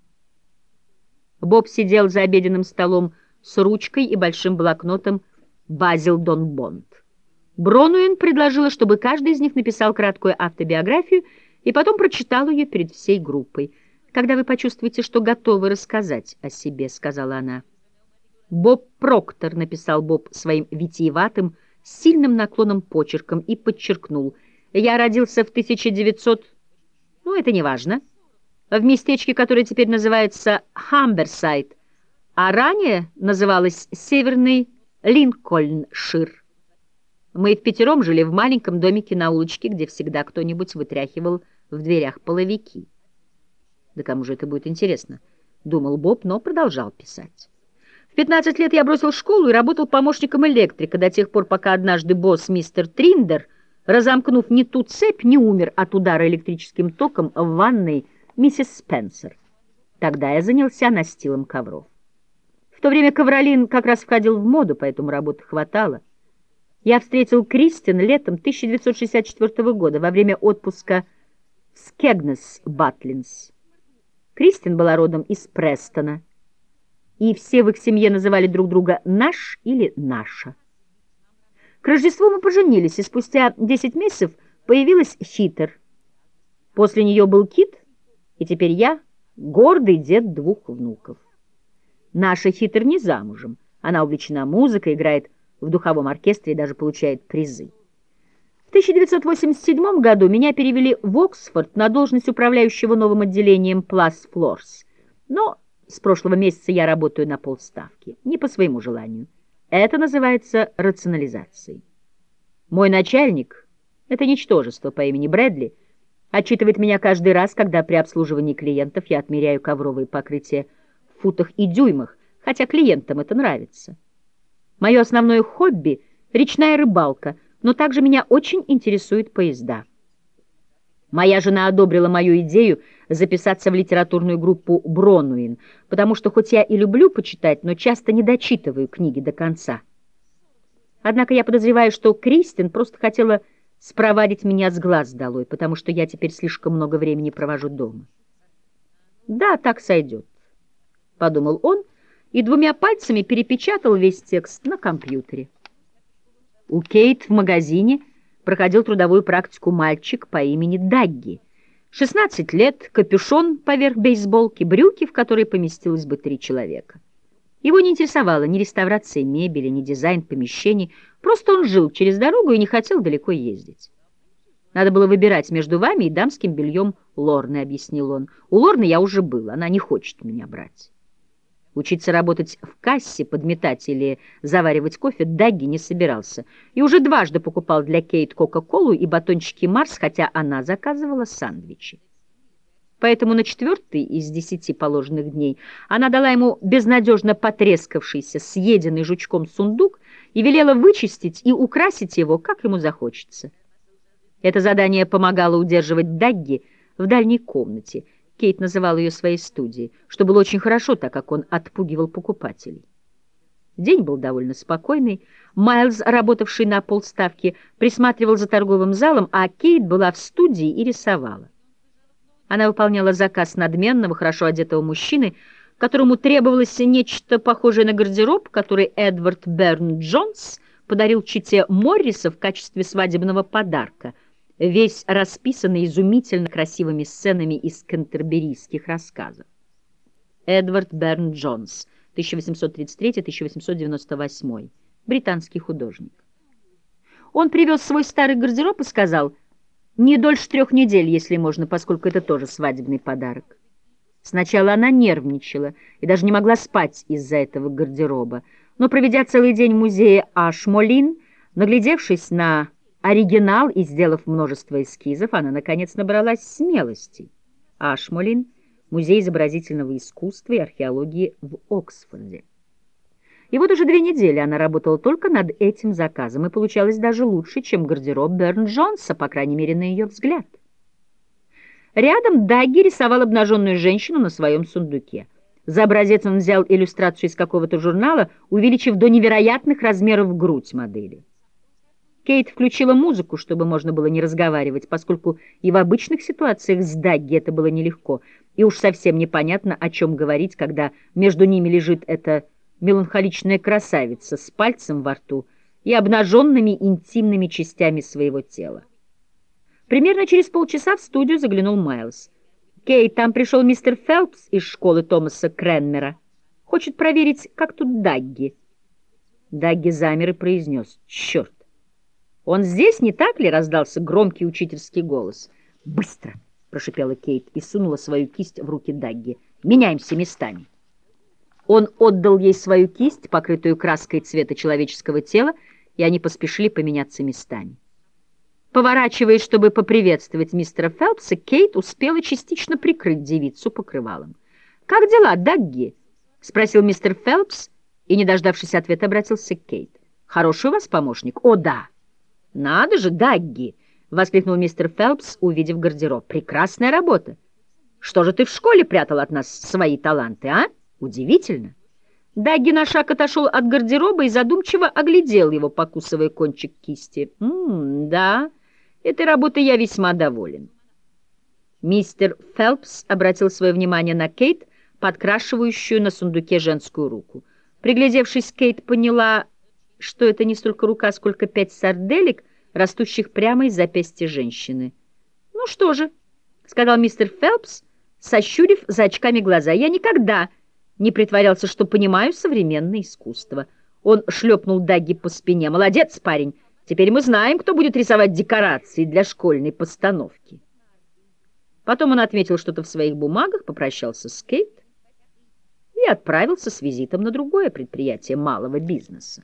Боб сидел за обеденным столом с ручкой и большим блокнотом «Базил Дон Бонд». Бронуэн предложила, чтобы каждый из них написал краткую автобиографию и потом прочитал ее перед всей группой. «Когда вы почувствуете, что готовы рассказать о себе», — сказала она. «Боб Проктор», — написал Боб своим витиеватым, сильным наклоном почерком и подчеркнул: «Я родился в тысяча девятьсот... Ну, это не важно. В местечке, которое теперь называется Хамберсайд, а ранее называлось Северный Линкольншир. Мы впятером жили в маленьком домике на улочке, где всегда кто-нибудь вытряхивал в дверях половики». «Да кому же это будет интересно?» — думал Боб, но продолжал писать. «В пятнадцать лет я бросил школу и работал помощником электрика до тех пор, пока однажды босс мистер Триндер, разомкнув не ту цепь, не умер от удара электрическим током в ванной миссис Спенсер. Тогда я занялся настилом ковров. В то время ковролин как раз входил в моду, поэтому работы хватало. Я встретил Кристин летом тысяча девятьсот шестьдесят четвёртого года во время отпуска в Скегнес-Батлинс. Кристин была родом из Престона, и все в их семье называли друг друга «наш» или «наша». К Рождеству мы поженились, и спустя десять месяцев появилась Хитер. После нее был Кит, и теперь я гордый дед двух внуков. Наша Хитер не замужем, она увлечена музыкой, играет в духовом оркестре и даже получает призы. В тысяча девятьсот восемьдесят седьмом году меня перевели в Оксфорд на должность управляющего новым отделением Plus Floors, но с прошлого месяца я работаю на полставки, не по своему желанию. Это называется рационализацией. Мой начальник, это ничтожество по имени Брэдли, отчитывает меня каждый раз, когда при обслуживании клиентов я отмеряю ковровые покрытия в футах и дюймах, хотя клиентам это нравится. Мое основное хобби — речная рыбалка, но также меня очень интересуют поезда. Моя жена одобрила мою идею записаться в литературную группу «Бронуин», потому что хоть я и люблю почитать, но часто не дочитываю книги до конца. Однако я подозреваю, что Кристин просто хотела спровадить меня с глаз долой, потому что я теперь слишком много времени провожу дома. «Да, так сойдет», — подумал он, и двумя пальцами перепечатал весь текст на компьютере. У Кейт в магазине проходил трудовую практику мальчик по имени Дагги. шестнадцать лет, капюшон поверх бейсболки, брюки, в которые поместилось бы три человека. Его не интересовала ни реставрация мебели, ни дизайн помещений, просто он жил через дорогу и не хотел далеко ездить. «Надо было выбирать между вами и дамским бельем Лорны», — объяснил он. «У Лорны я уже был, она не хочет меня брать». Учиться работать в кассе, подметать или заваривать кофе Дагги не собирался и уже дважды покупал для Кейт Кока-Колу и батончики Марс, хотя она заказывала сандвичи. Поэтому на четвертый из десяти положенных дней она дала ему безнадежно потрескавшийся, съеденный жучком сундук и велела вычистить и украсить его, как ему захочется. Это задание помогало удерживать Дагги в дальней комнате. Кейт называл ее своей студией, что было очень хорошо, так как он отпугивал покупателей. День был довольно спокойный. Майлз, работавший на полставки, присматривал за торговым залом, а Кейт была в студии и рисовала. Она выполняла заказ надменного, хорошо одетого мужчины, которому требовалось нечто похожее на гардероб, который Эдвард Берн-Джонс подарил чете Морриса в качестве свадебного подарка, весь расписанный изумительно красивыми сценами из кентерберийских рассказов. Эдвард Берн-Джонс, тысяча восемьсот тридцать третий — тысяча восемьсот девяносто восьмой, британский художник. Он привез свой старый гардероб и сказал: «Не дольше трех недель, если можно, поскольку это тоже свадебный подарок». Сначала она нервничала и даже не могла спать из-за этого гардероба, но, проведя целый день в музее Ашмолин, наглядевшись на оригинал и сделав множество эскизов, она, наконец, набралась смелости. Ашмолин — музей изобразительного искусства и археологии в Оксфорде. И вот уже две недели она работала только над этим заказом, и получалось даже лучше, чем гардероб Берн-Джонса, по крайней мере, на ее взгляд. Рядом Дагги рисовал обнаженную женщину на своем сундуке. За образец он взял иллюстрацию из какого-то журнала, увеличив до невероятных размеров грудь модели. Кейт включила музыку, чтобы можно было не разговаривать, поскольку и в обычных ситуациях с Дагги это было нелегко, и уж совсем непонятно, о чем говорить, когда между ними лежит эта меланхоличная красавица с пальцем во рту и обнаженными интимными частями своего тела. Примерно через полчаса в студию заглянул Майлз. «Кейт, там пришел мистер Фелпс из школы Томаса Кренмера. Хочет проверить, как тут Дагги». Дагги замер и произнес: «Черт! Он здесь, не так ли?» — раздался громкий учительский голос. «Быстро!» — прошипела Кейт и сунула свою кисть в руки Дагги. «Меняемся местами». Он отдал ей свою кисть, покрытую краской цвета человеческого тела, и они поспешили поменяться местами. Поворачиваясь, чтобы поприветствовать мистера Фелпса, Кейт успела частично прикрыть девицу покрывалом. «Как дела, Дагги?» — спросил мистер Фелпс, и, не дождавшись ответа, обратился к Кейт. «Хороший у вас помощник?» «О, да!» «Надо же, Дагги!» — воскликнул мистер Фелпс, увидев гардероб. «Прекрасная работа! Что же ты в школе прятал от нас свои таланты, а? Удивительно!» Дагги на шаг отошел от гардероба и задумчиво оглядел его, покусывая кончик кисти. «М-м, да, этой работой я весьма доволен». Мистер Фелпс обратил свое внимание на Кейт, подкрашивающую на сундуке женскую руку. Приглядевшись, Кейт поняла, что это не столько рука, сколько пять сарделек, растущих прямо из запястья женщины. «Ну что же», — сказал мистер Фелпс, сощурив за очками глаза, — «я никогда не притворялся, что понимаю современное искусство». Он шлепнул Дагги по спине. «Молодец, парень! Теперь мы знаем, кто будет рисовать декорации для школьной постановки». Потом он отметил что-то в своих бумагах, попрощался с Кейт и отправился с визитом на другое предприятие малого бизнеса.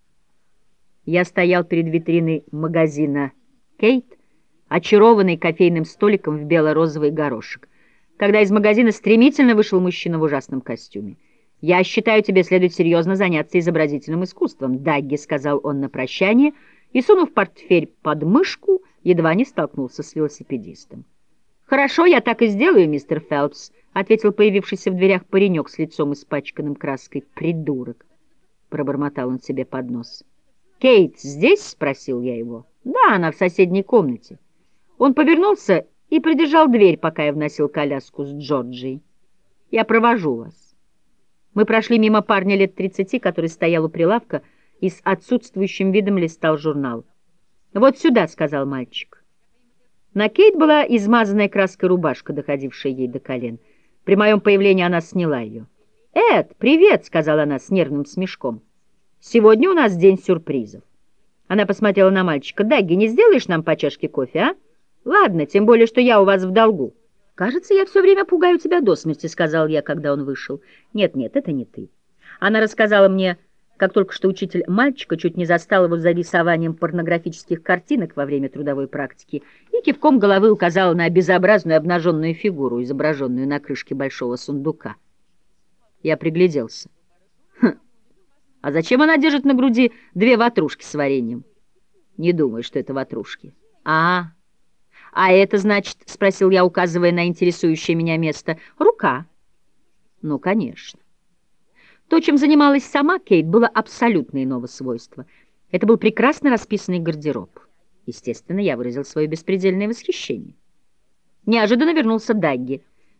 Я стоял перед витриной магазина «Кейт», очарованный кофейным столиком в бело-розовый горошек, когда из магазина стремительно вышел мужчина в ужасном костюме. «Я считаю, тебе следует серьезно заняться изобразительным искусством», — Дагги сказал он на прощание, и, сунув портфель под мышку, едва не столкнулся с велосипедистом. «Хорошо, я так и сделаю, мистер Фелпс», — ответил появившийся в дверях паренек с лицом испачканным краской. «Придурок», — пробормотал он себе под нос. «Кейт здесь?» — спросил я его. «Да, она в соседней комнате». Он повернулся и придержал дверь, пока я вносил коляску с Джорджией. «Я провожу вас». Мы прошли мимо парня лет тридцати, который стоял у прилавка и с отсутствующим видом листал журнал. «Вот сюда», — сказал мальчик. На Кейт была измазанная краской рубашка, доходившая ей до колен. При моем появлении она сняла ее. «Эд, привет!» — сказала она с нервным смешком. «Сегодня у нас день сюрпризов». Она посмотрела на мальчика. «Дагги, не сделаешь нам по чашке кофе, а? Ладно, тем более, что я у вас в долгу». «Кажется, я все время пугаю тебя до смерти», — сказал я, когда он вышел. «Нет-нет, это не ты». Она рассказала мне, как только что учитель мальчика чуть не застал его за рисованием порнографических картинок во время трудовой практики и кивком головы указала на безобразную обнаженную фигуру, изображенную на крышке большого сундука. Я пригляделся. «Хм, а зачем она держит на груди две ватрушки с вареньем?» «Не думаю, что это ватрушки». «А, а это значит, — спросил я, указывая на интересующее меня место, — рука?» «Ну, конечно». То, чем занималась сама Кейт, было абсолютно иного свойства. Это был прекрасно расписанный гардероб. Естественно, я выразил свое беспредельное восхищение. Неожиданно вернулся Дагги.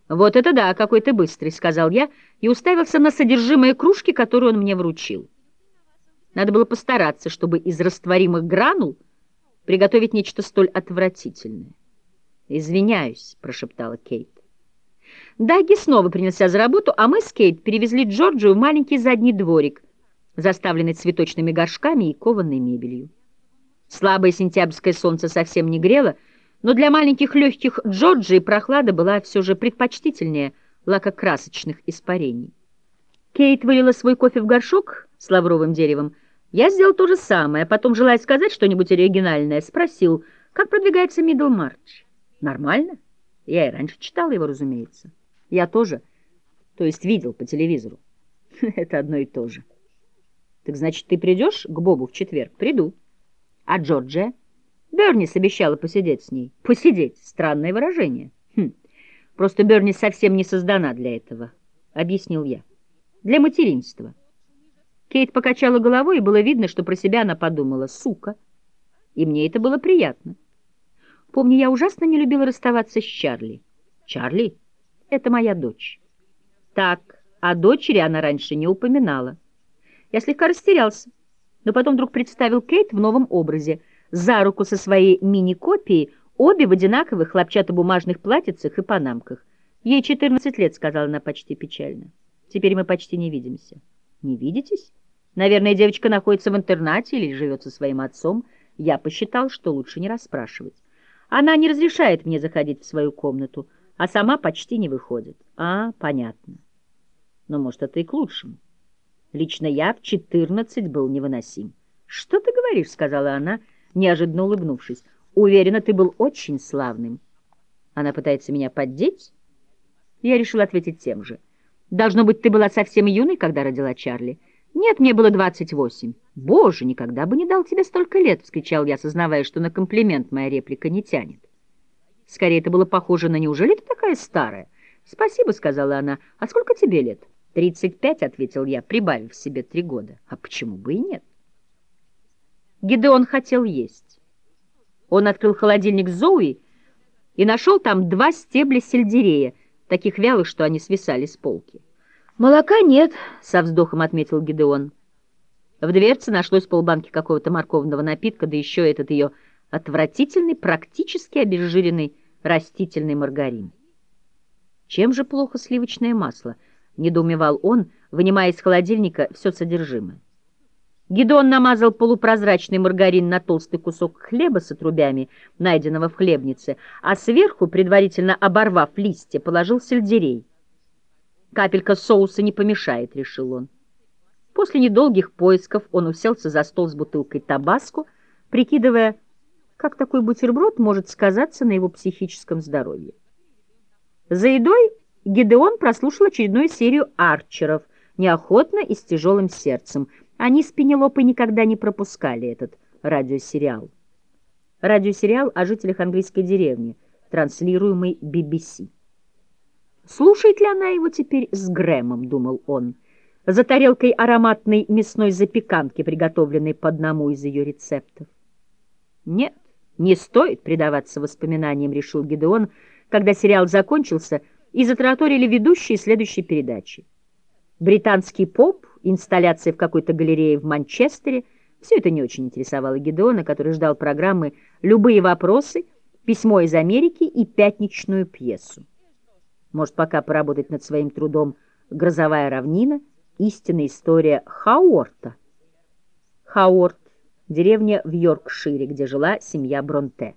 «Вот это да, какой ты быстрый», — сказал я и уставился на содержимое кружки, которую он мне вручил. Надо было постараться, чтобы из растворимых гранул приготовить нечто столь отвратительное. «Извиняюсь», — прошептала Кейт. Даги снова принялся за работу, а мы с Кейт перевезли Джорджию в маленький задний дворик, заставленный цветочными горшками и кованой мебелью. Слабое сентябрьское солнце совсем не грело, но для маленьких легких Джорджии прохлада была все же предпочтительнее лакокрасочных испарений. Кейт вылила свой кофе в горшок с лавровым деревом. Я сделал то же самое, а потом, желая сказать что-нибудь оригинальное, спросил, как продвигается Мидлмарч. Нормально? Я и раньше читал его, разумеется. Я тоже, то есть видел по телевизору. Это одно и то же. Так значит, ты придешь к Бобу в четверг? Приду. А Джорджия? Бернис обещала посидеть с ней. Посидеть? Странное выражение. Хм. Просто Бернис совсем не создана для этого, объяснил я. Для материнства. Кейт покачала головой, и было видно, что про себя она подумала: сука. И мне это было приятно. Помню, я ужасно не любила расставаться с Чарли. Чарли? Это моя дочь. Так, о дочери она раньше не упоминала. Я слегка растерялся, но потом вдруг представил Кейт в новом образе, за руку со своей мини-копией, обе в одинаковых хлопчатобумажных платьицах и панамках. Ей четырнадцать лет, сказала она почти печально. Теперь мы почти не видимся. Не видитесь? Наверное, девочка находится в интернате или живет со своим отцом. Я посчитал, что лучше не расспрашивать. Она не разрешает мне заходить в свою комнату, а сама почти не выходит. А, понятно. Но, может, это и к лучшему. Лично я в четырнадцать был невыносим. «Что ты говоришь?» — сказала она, неожиданно улыбнувшись. «Уверена, ты был очень славным». Она пытается меня поддеть? Я решил ответить тем же. «Должно быть, ты была совсем юной, когда родила Чарли». «Нет, мне было двадцать восемь». «Боже, никогда бы не дал тебе столько лет!» — вскричал я, сознавая, что на комплимент моя реплика не тянет. Скорее, это было похоже на «неужели ты такая старая?» «Спасибо», — сказала она. «А сколько тебе лет?» «Тридцать пять», — ответил я, прибавив себе три года. «А почему бы и нет?» Гидеон хотел есть. Он открыл холодильник Зоуи и нашел там два стебля сельдерея, таких вялых, что они свисали с полки. «Молока нет», — со вздохом отметил Гидеон. В дверце нашлось полбанки какого-то морковного напитка, да еще этот ее отвратительный, практически обезжиренный растительный маргарин. «Чем же плохо сливочное масло?» — недоумевал он, вынимая из холодильника все содержимое. Гидеон намазал полупрозрачный маргарин на толстый кусок хлеба с отрубями, найденного в хлебнице, а сверху, предварительно оборвав листья, положил сельдерей. «Капелька соуса не помешает», — решил он. После недолгих поисков он уселся за стол с бутылкой табаско, прикидывая, как такой бутерброд может сказаться на его психическом здоровье. За едой Гидеон прослушал очередную серию «Арчеров», неохотно и с тяжелым сердцем. Они с Пенелопой никогда не пропускали этот радиосериал. Радиосериал о жителях английской деревни, транслируемый би би си. «Слушает ли она его теперь с Грэмом?» — думал он, за тарелкой ароматной мясной запеканки, приготовленной по одному из ее рецептов. «Нет, не стоит предаваться воспоминаниям», — решил Гидеон, когда сериал закончился, и затараторили ведущие следующей передачи. Британский поп, инсталляция в какой-то галерее в Манчестере — все это не очень интересовало Гидеона, который ждал программы «Любые вопросы», «Письмо из Америки» и пятничную пьесу. Может, пока поработать над своим трудом «Грозовая равнина», истинная история Хауорта. Хауорт — деревня в Йоркшире, где жила семья Бронте.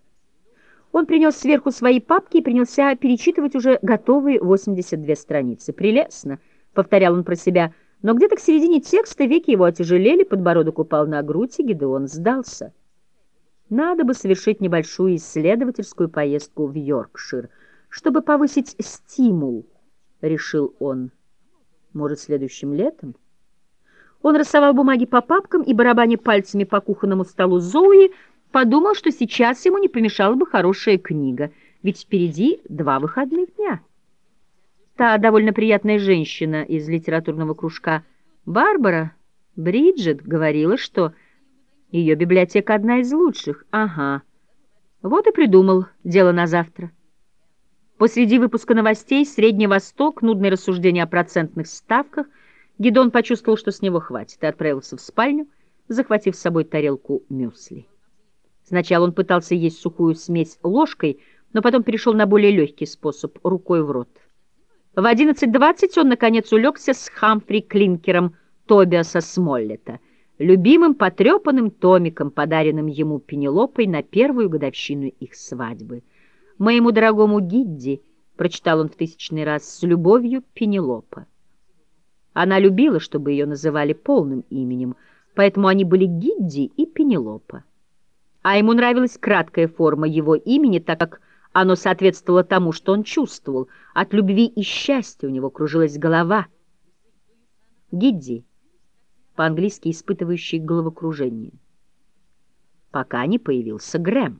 Он принес сверху свои папки и принялся перечитывать уже готовые восемьдесят две страницы. «Прелестно», — повторял он про себя, но где-то к середине текста веки его отяжелели, подбородок упал на грудь, и Гидеон сдался. Надо бы совершить небольшую исследовательскую поездку в Йоркшир, чтобы повысить стимул, — решил он. Может, следующим летом? Он рассовал бумаги по папкам и, барабаня пальцами по кухонному столу Зоуи, подумал, что сейчас ему не помешала бы хорошая книга, ведь впереди два выходных дня. Та довольно приятная женщина из литературного кружка Барбара, Бриджит, говорила, что ее библиотека одна из лучших. Ага, вот и придумал дело на завтра. Посреди выпуска новостей «Средний Восток», нудные рассуждения о процентных ставках, Гидеон почувствовал, что с него хватит, и отправился в спальню, захватив с собой тарелку мюсли. Сначала он пытался есть сухую смесь ложкой, но потом перешел на более легкий способ — рукой в рот. В одиннадцать двадцать он, наконец, улегся с Хамфри Клинкером Тобиаса Смоллета, любимым потрепанным томиком, подаренным ему Пенелопой на первую годовщину их свадьбы. «Моему дорогому Гидди», — прочитал он в тысячный раз, — «с любовью, Пенелопа». Она любила, чтобы ее называли полным именем, поэтому они были Гидди и Пенелопа. А ему нравилась краткая форма его имени, так как оно соответствовало тому, что он чувствовал. От любви и счастья у него кружилась голова. Гидди, по-английски испытывающий головокружение. Пока не появился Грэм.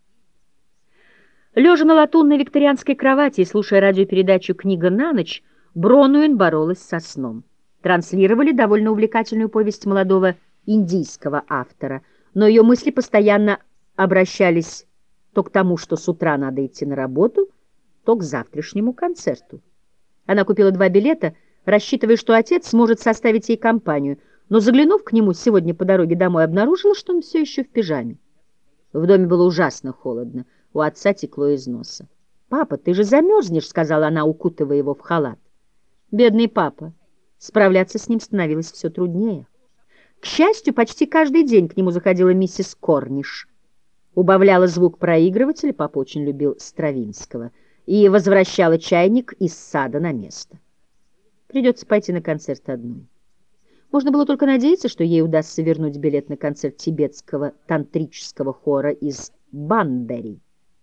Лежа на латунной викторианской кровати и слушая радиопередачу «Книга на ночь», Бронуэн боролась со сном. Транслировали довольно увлекательную повесть молодого индийского автора, но ее мысли постоянно обращались то к тому, что с утра надо идти на работу, то к завтрашнему концерту. Она купила два билета, рассчитывая, что отец сможет составить ей компанию, но, заглянув к нему сегодня по дороге домой, обнаружила, что он все еще в пижаме. В доме было ужасно холодно, у отца текло из носа. «Папа, ты же замерзнешь», — сказала она, укутывая его в халат. Бедный папа. Справляться с ним становилось все труднее. К счастью, почти каждый день к нему заходила миссис Корниш. Убавляла звук проигрывателя, папа очень любил Стравинского, и возвращала чайник из сада на место. Придется пойти на концерт одной. Можно было только надеяться, что ей удастся вернуть билет на концерт тибетского тантрического хора из Банбери.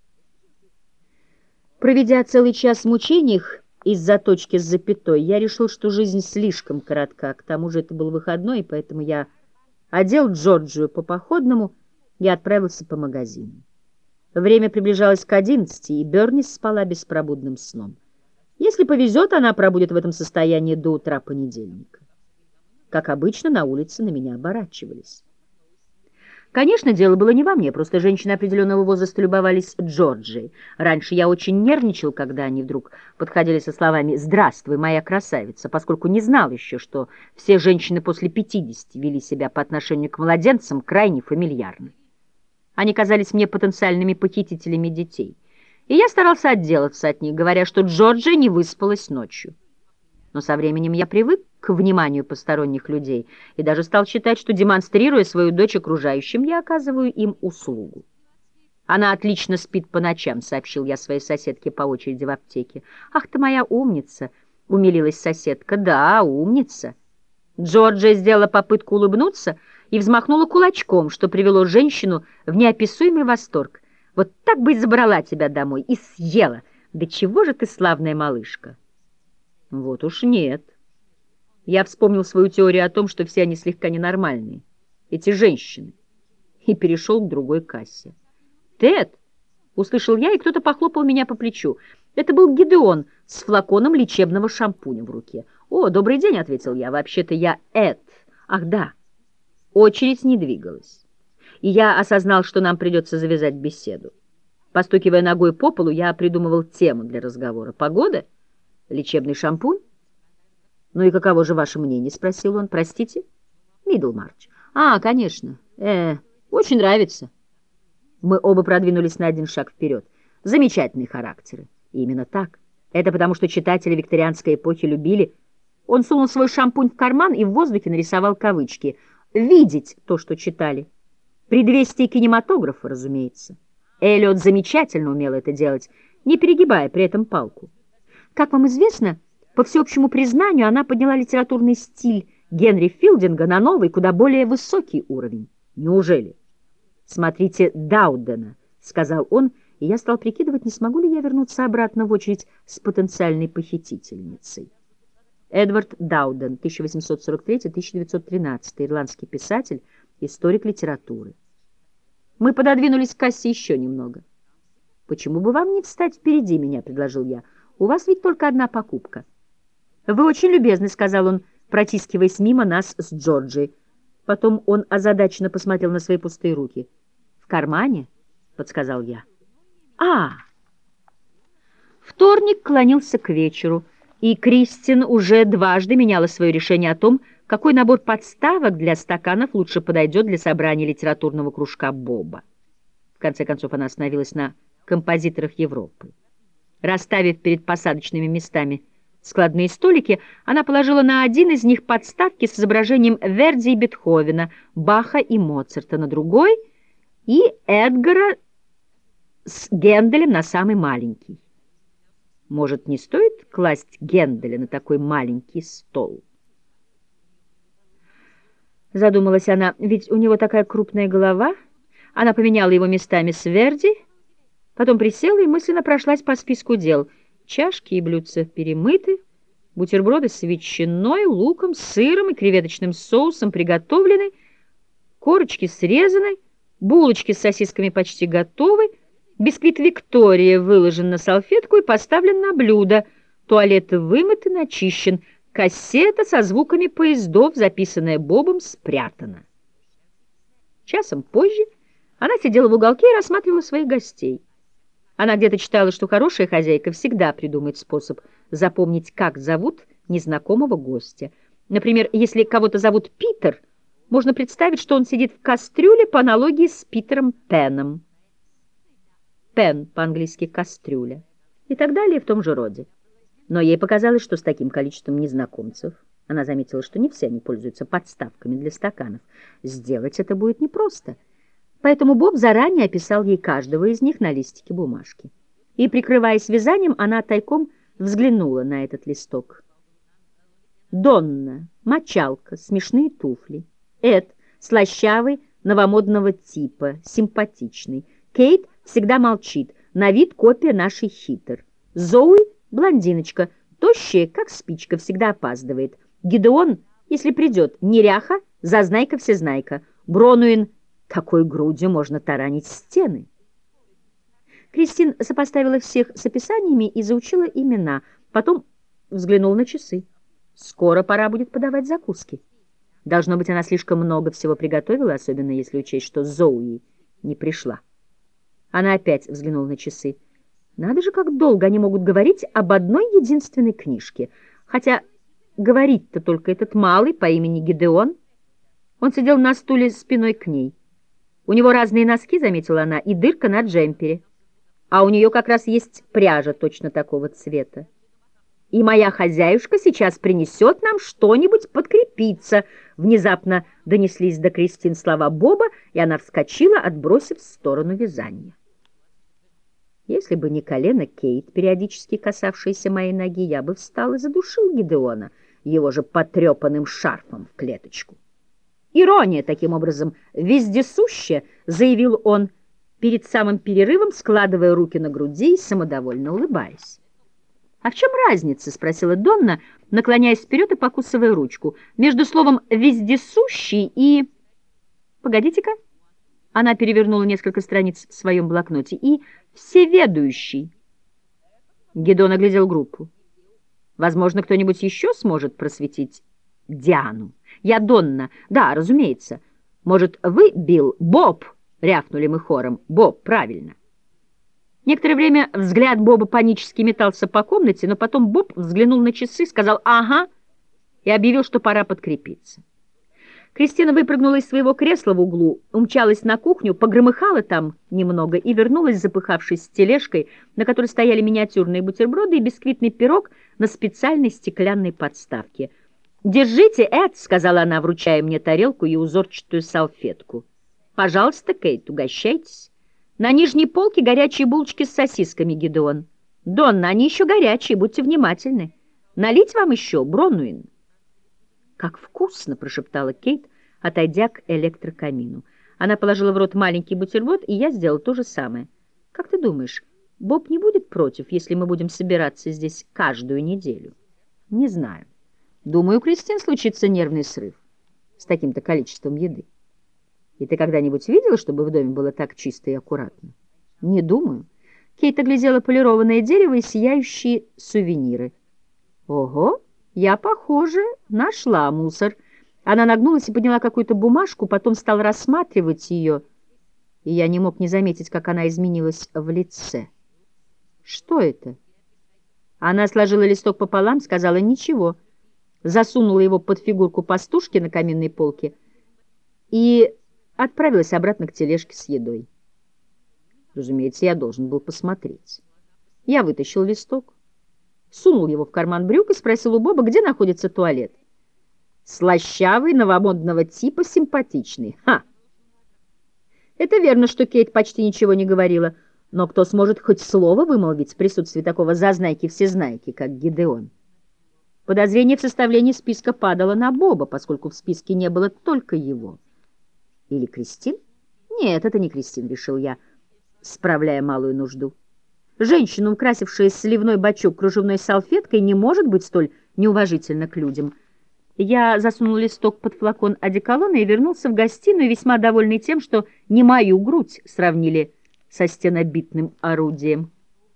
Проведя целый час в мучениях из-за точки с запятой, я решил, что жизнь слишком коротка. К тому же это был выходной, и поэтому я одел Джорджию по-походному и отправился по магазинам. Время приближалось к одиннадцати, и Бернис спала беспробудным сном. Если повезет, она пробудет в этом состоянии до утра понедельника. Как обычно, на улице на меня оборачивались. Конечно, дело было не во мне, просто женщины определенного возраста любовались Джорджией. Раньше я очень нервничал, когда они вдруг подходили со словами «Здравствуй, моя красавица», поскольку не знал еще, что все женщины после пятидесяти вели себя по отношению к младенцам крайне фамильярно. Они казались мне потенциальными похитителями детей, и я старался отделаться от них, говоря, что Джорджия не выспалась ночью. Но со временем я привык к вниманию посторонних людей и даже стал считать, что, демонстрируя свою дочь окружающим, я оказываю им услугу. «Она отлично спит по ночам», — сообщил я своей соседке по очереди в аптеке. «Ах ты моя умница!» — умилилась соседка. «Да, умница». Джорджия сделала попытку улыбнуться и взмахнула кулачком, что привело женщину в неописуемый восторг. «Вот так бы и забрала тебя домой и съела! Да чего же ты славная малышка!» Вот уж нет. Я вспомнил свою теорию о том, что все они слегка ненормальные, эти женщины, и перешел к другой кассе. «Тед!» — услышал я, и кто-то похлопал меня по плечу. Это был Гидеон с флаконом лечебного шампуня в руке. «О, добрый день!» — ответил я. «Вообще-то я Эд». «Ах, да!» Очередь не двигалась, и я осознал, что нам придется завязать беседу. Постукивая ногой по полу, я придумывал тему для разговора. «Погода? Лечебный шампунь? Ну и каково же ваше мнение?» — спросил он. «Простите?» «Мидлмарч». «А, конечно. Э, очень нравится». Мы оба продвинулись на один шаг вперед. Замечательные характеры. И именно так. Это потому, что читатели викторианской эпохи любили. Он сунул свой шампунь в карман и в воздухе нарисовал кавычки. «Видеть то, что читали». Предвестие кинематографа, разумеется. Эллиот замечательно умел это делать, не перегибая при этом палку. Как вам известно, по всеобщему признанию, она подняла литературный стиль Генри Филдинга на новый, куда более высокий уровень. Неужели? «Смотрите Даудена», — сказал он, и я стал прикидывать, не смогу ли я вернуться обратно в очередь с потенциальной похитительницей. Эдвард Дауден, тысяча восемьсот сорок третий — тысяча девятьсот тринадцатый, ирландский писатель, историк литературы. Мы пододвинулись к кассе еще немного. «Почему бы вам не встать впереди меня?» — предложил я. «У вас ведь только одна покупка». «Вы очень любезны», — сказал он, протискиваясь мимо нас с Джорджией. Потом он озадаченно посмотрел на свои пустые руки. «В кармане?» — подсказал я. «А!» Вторник клонился к вечеру, и Кристин уже дважды меняла свое решение о том, какой набор подставок для стаканов лучше подойдет для собрания литературного кружка Боба. В конце концов она остановилась на композиторах Европы. Расставив перед посадочными местами складные столики, она положила на один из них подставки с изображением Верди и Бетховена, Баха и Моцарта, на другой — и Эдгара с Генделем на самый маленький. Может, не стоит класть Генделя на такой маленький стол? Задумалась она, ведь у него такая крупная голова. Она поменяла его местами с Верди, потом присела и мысленно прошлась по списку дел. Чашки и блюдца перемыты, бутерброды с ветчиной, луком, сыром и креветочным соусом приготовлены, корочки срезаны, булочки с сосисками почти готовы, бисквит Виктория выложен на салфетку и поставлен на блюдо, туалет вымыт и начищен, кассета со звуками поездов, записанная Бобом, спрятана. Часом позже она сидела в уголке и рассматривала своих гостей. Она где-то читала, что хорошая хозяйка всегда придумает способ запомнить, как зовут незнакомого гостя. Например, если кого-то зовут Питер, можно представить, что он сидит в кастрюле по аналогии с Питером Пеном. Пен по-английски «кастрюля» и так далее в том же роде. Но ей показалось, что с таким количеством незнакомцев, она заметила, что не все они пользуются подставками для стаканов, сделать это будет непросто. Поэтому Боб заранее описал ей каждого из них на листике бумажки. И, прикрываясь вязанием, она тайком взглянула на этот листок. Донна, мочалка, смешные туфли. Эд, слащавый, новомодного типа, симпатичный. Кейт всегда молчит, на вид копия нашей Хитер. Зоуи, блондиночка, тощая, как спичка, всегда опаздывает. Гидеон, если придет, неряха, зазнайка-всезнайка. Бронуин, какой грудью можно таранить стены. Кристин сопоставила всех с описаниями и заучила имена, потом взглянула на часы. Скоро пора будет подавать закуски. Должно быть, она слишком много всего приготовила, особенно если учесть, что Зоуи не пришла. Она опять взглянула на часы. Надо же, как долго они могут говорить об одной единственной книжке. Хотя говорить-то только этот малый по имени Гидеон. Он сидел на стуле спиной к ней. У него разные носки, заметила она, и дырка на джемпере. А у нее как раз есть пряжа точно такого цвета. И моя хозяюшка сейчас принесет нам что-нибудь подкрепиться. Внезапно донеслись до Кристин слова Боба, и она вскочила, отбросив в сторону вязание. Если бы не колено Кейт, периодически касавшееся моей ноги, я бы встал и задушил Гидеона его же потрепанным шарфом в клеточку. Ирония, таким образом, вездесущая, заявил он перед самым перерывом, складывая руки на груди и самодовольно улыбаясь. «А в чем разница?» — спросила Донна, наклоняясь вперед и покусывая ручку. «Между словом «вездесущий» и...» «Погодите-ка». Она перевернула несколько страниц в своем блокноте. «И всеведущий». Гидеон оглядел группу. «Возможно, кто-нибудь еще сможет просветить Диану?» «Я Донна». «Да, разумеется». «Может, вы, Билл?» «Боб!» — рявкнули мы хором. «Боб, правильно». Некоторое время взгляд Боба панически метался по комнате, но потом Боб взглянул на часы, сказал «ага» и объявил, что пора подкрепиться. Кристина выпрыгнула из своего кресла в углу, умчалась на кухню, погромыхала там немного и вернулась, запыхавшись с тележкой, на которой стояли миниатюрные бутерброды и бисквитный пирог на специальной стеклянной подставке. «Держите, Эд», — сказала она, вручая мне тарелку и узорчатую салфетку. «Пожалуйста, Кейт, угощайтесь. На нижней полке горячие булочки с сосисками, Гидеон. Донна, они еще горячие, будьте внимательны. Налить вам еще, Бронуин?» «Как вкусно!» — прошептала Кейт, отойдя к электрокамину. Она положила в рот маленький бутерброд, и я сделал то же самое. «Как ты думаешь, Боб не будет против, если мы будем собираться здесь каждую неделю?» «Не знаю. Думаю, у Кристин случится нервный срыв с таким-то количеством еды. И ты когда-нибудь видела, чтобы в доме было так чисто и аккуратно?» «Не думаю». Кейт оглядела полированное дерево и сияющие сувениры. «Ого, я, похоже, нашла мусор». Она нагнулась и подняла какую-то бумажку, потом стала рассматривать ее, и я не мог не заметить, как она изменилась в лице. «Что это?» Она сложила листок пополам, сказала «ничего», засунула его под фигурку пастушки на каминной полке и отправилась обратно к тележке с едой. Разумеется, я должен был посмотреть. Я вытащил листок, сунул его в карман брюк и спросил у Боба, где находится туалет. Слащавый, новомодного типа, симпатичный. Ха! Это верно, что Кейт почти ничего не говорила, но кто сможет хоть слово вымолвить в присутствии такого зазнайки-всезнайки, как Гидеон? Подозрение в составлении списка падало на Боба, поскольку в списке не было только его. Или Кристин? Нет, это не Кристин, решил я, справляя малую нужду. Женщина, украсившая сливной бачок кружевной салфеткой, не может быть столь неуважительна к людям. Я засунул листок под флакон одеколона и вернулся в гостиную, весьма довольный тем, что не мою грудь сравнили со стенобитным орудием.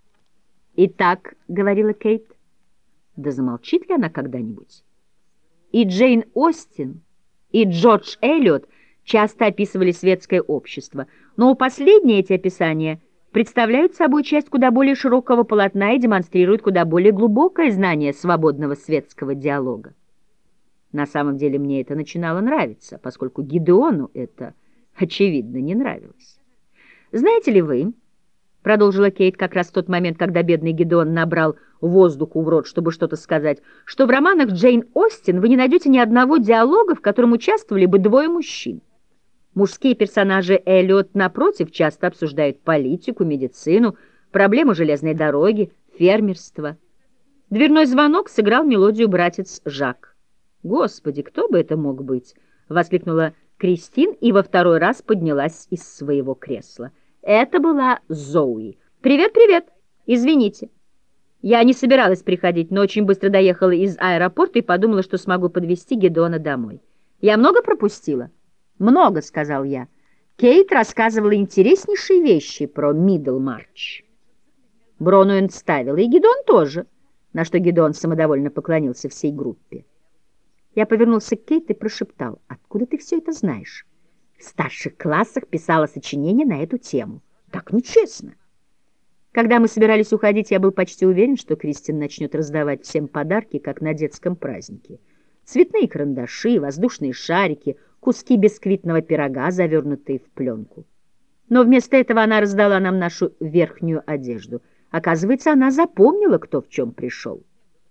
«Итак», — говорила Кейт, — да замолчит ли она когда-нибудь? И Джейн Остин, и Джордж Эллиот часто описывали светское общество, но у последней эти описания представляют собой часть куда более широкого полотна и демонстрируют куда более глубокое знание свободного светского диалога. На самом деле мне это начинало нравиться, поскольку Гидеону это, очевидно, не нравилось. «Знаете ли вы, — продолжила Кейт как раз в тот момент, когда бедный Гидеон набрал воздуху в рот, чтобы что-то сказать, — что в романах Джейн Остин вы не найдете ни одного диалога, в котором участвовали бы двое мужчин. Мужские персонажи Эллиот, напротив, часто обсуждают политику, медицину, проблемы железной дороги, фермерство. Дверной звонок сыграл мелодию братец Жак. «Господи, кто бы это мог быть?» — воскликнула Кристин и во второй раз поднялась из своего кресла. Это была Зоуи. «Привет, привет! Извините. Я не собиралась приходить, но очень быстро доехала из аэропорта и подумала, что смогу подвезти Гидеона домой. Я много пропустила?» «Много», — сказал я. Кейт рассказывала интереснейшие вещи про Мидлмарч. Бронуэн ставила, и Гидеон тоже, на что Гидеон самодовольно поклонился всей группе. Я повернулся к Кейт и прошептал: «Откуда ты все это знаешь?» «В старших классах писала сочинение на эту тему. Так нечестно». Когда мы собирались уходить, я был почти уверен, что Кристин начнет раздавать всем подарки, как на детском празднике. Цветные карандаши, воздушные шарики, куски бисквитного пирога, завернутые в пленку. Но вместо этого она раздала нам нашу верхнюю одежду. Оказывается, она запомнила, кто в чем пришел.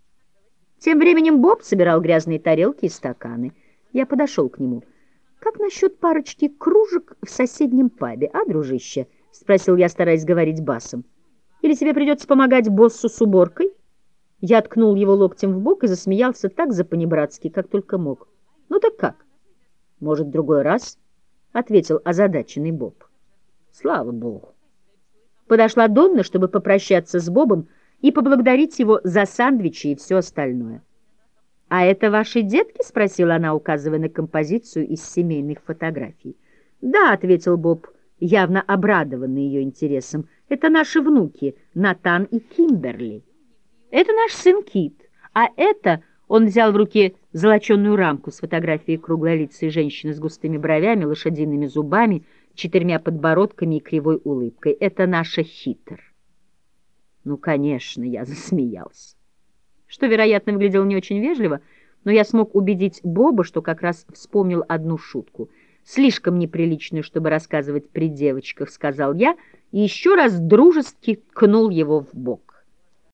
Тем временем Боб собирал грязные тарелки и стаканы. Я подошел к нему. «Как насчет парочки кружек в соседнем пабе, а, дружище?» — спросил я, стараясь говорить басом. «Или тебе придется помогать боссу с уборкой?» Я ткнул его локтем в бок и засмеялся так запанибратски, как только мог. «Ну так как?» «Может, в другой раз?» — ответил озадаченный Боб. «Слава богу!» Подошла Донна, чтобы попрощаться с Бобом и поблагодарить его за сэндвичи и все остальное. «А это ваши детки?» — спросила она, указывая на композицию из семейных фотографий. «Да», — ответил Боб, явно обрадованный ее интересом, — «это наши внуки, Натан и Кимберли. Это наш сын Кит, а это...» — он взял в руки золоченую рамку с фотографией круглолицей женщины с густыми бровями, лошадиными зубами, четырьмя подбородками и кривой улыбкой. «Это наша Хитер». Ну, конечно, я засмеялся, что, вероятно, выглядело не очень вежливо, но я смог убедить Боба, что как раз вспомнил одну шутку. «Слишком неприличную, чтобы рассказывать при девочках», — сказал я, и еще раз дружески ткнул его в бок.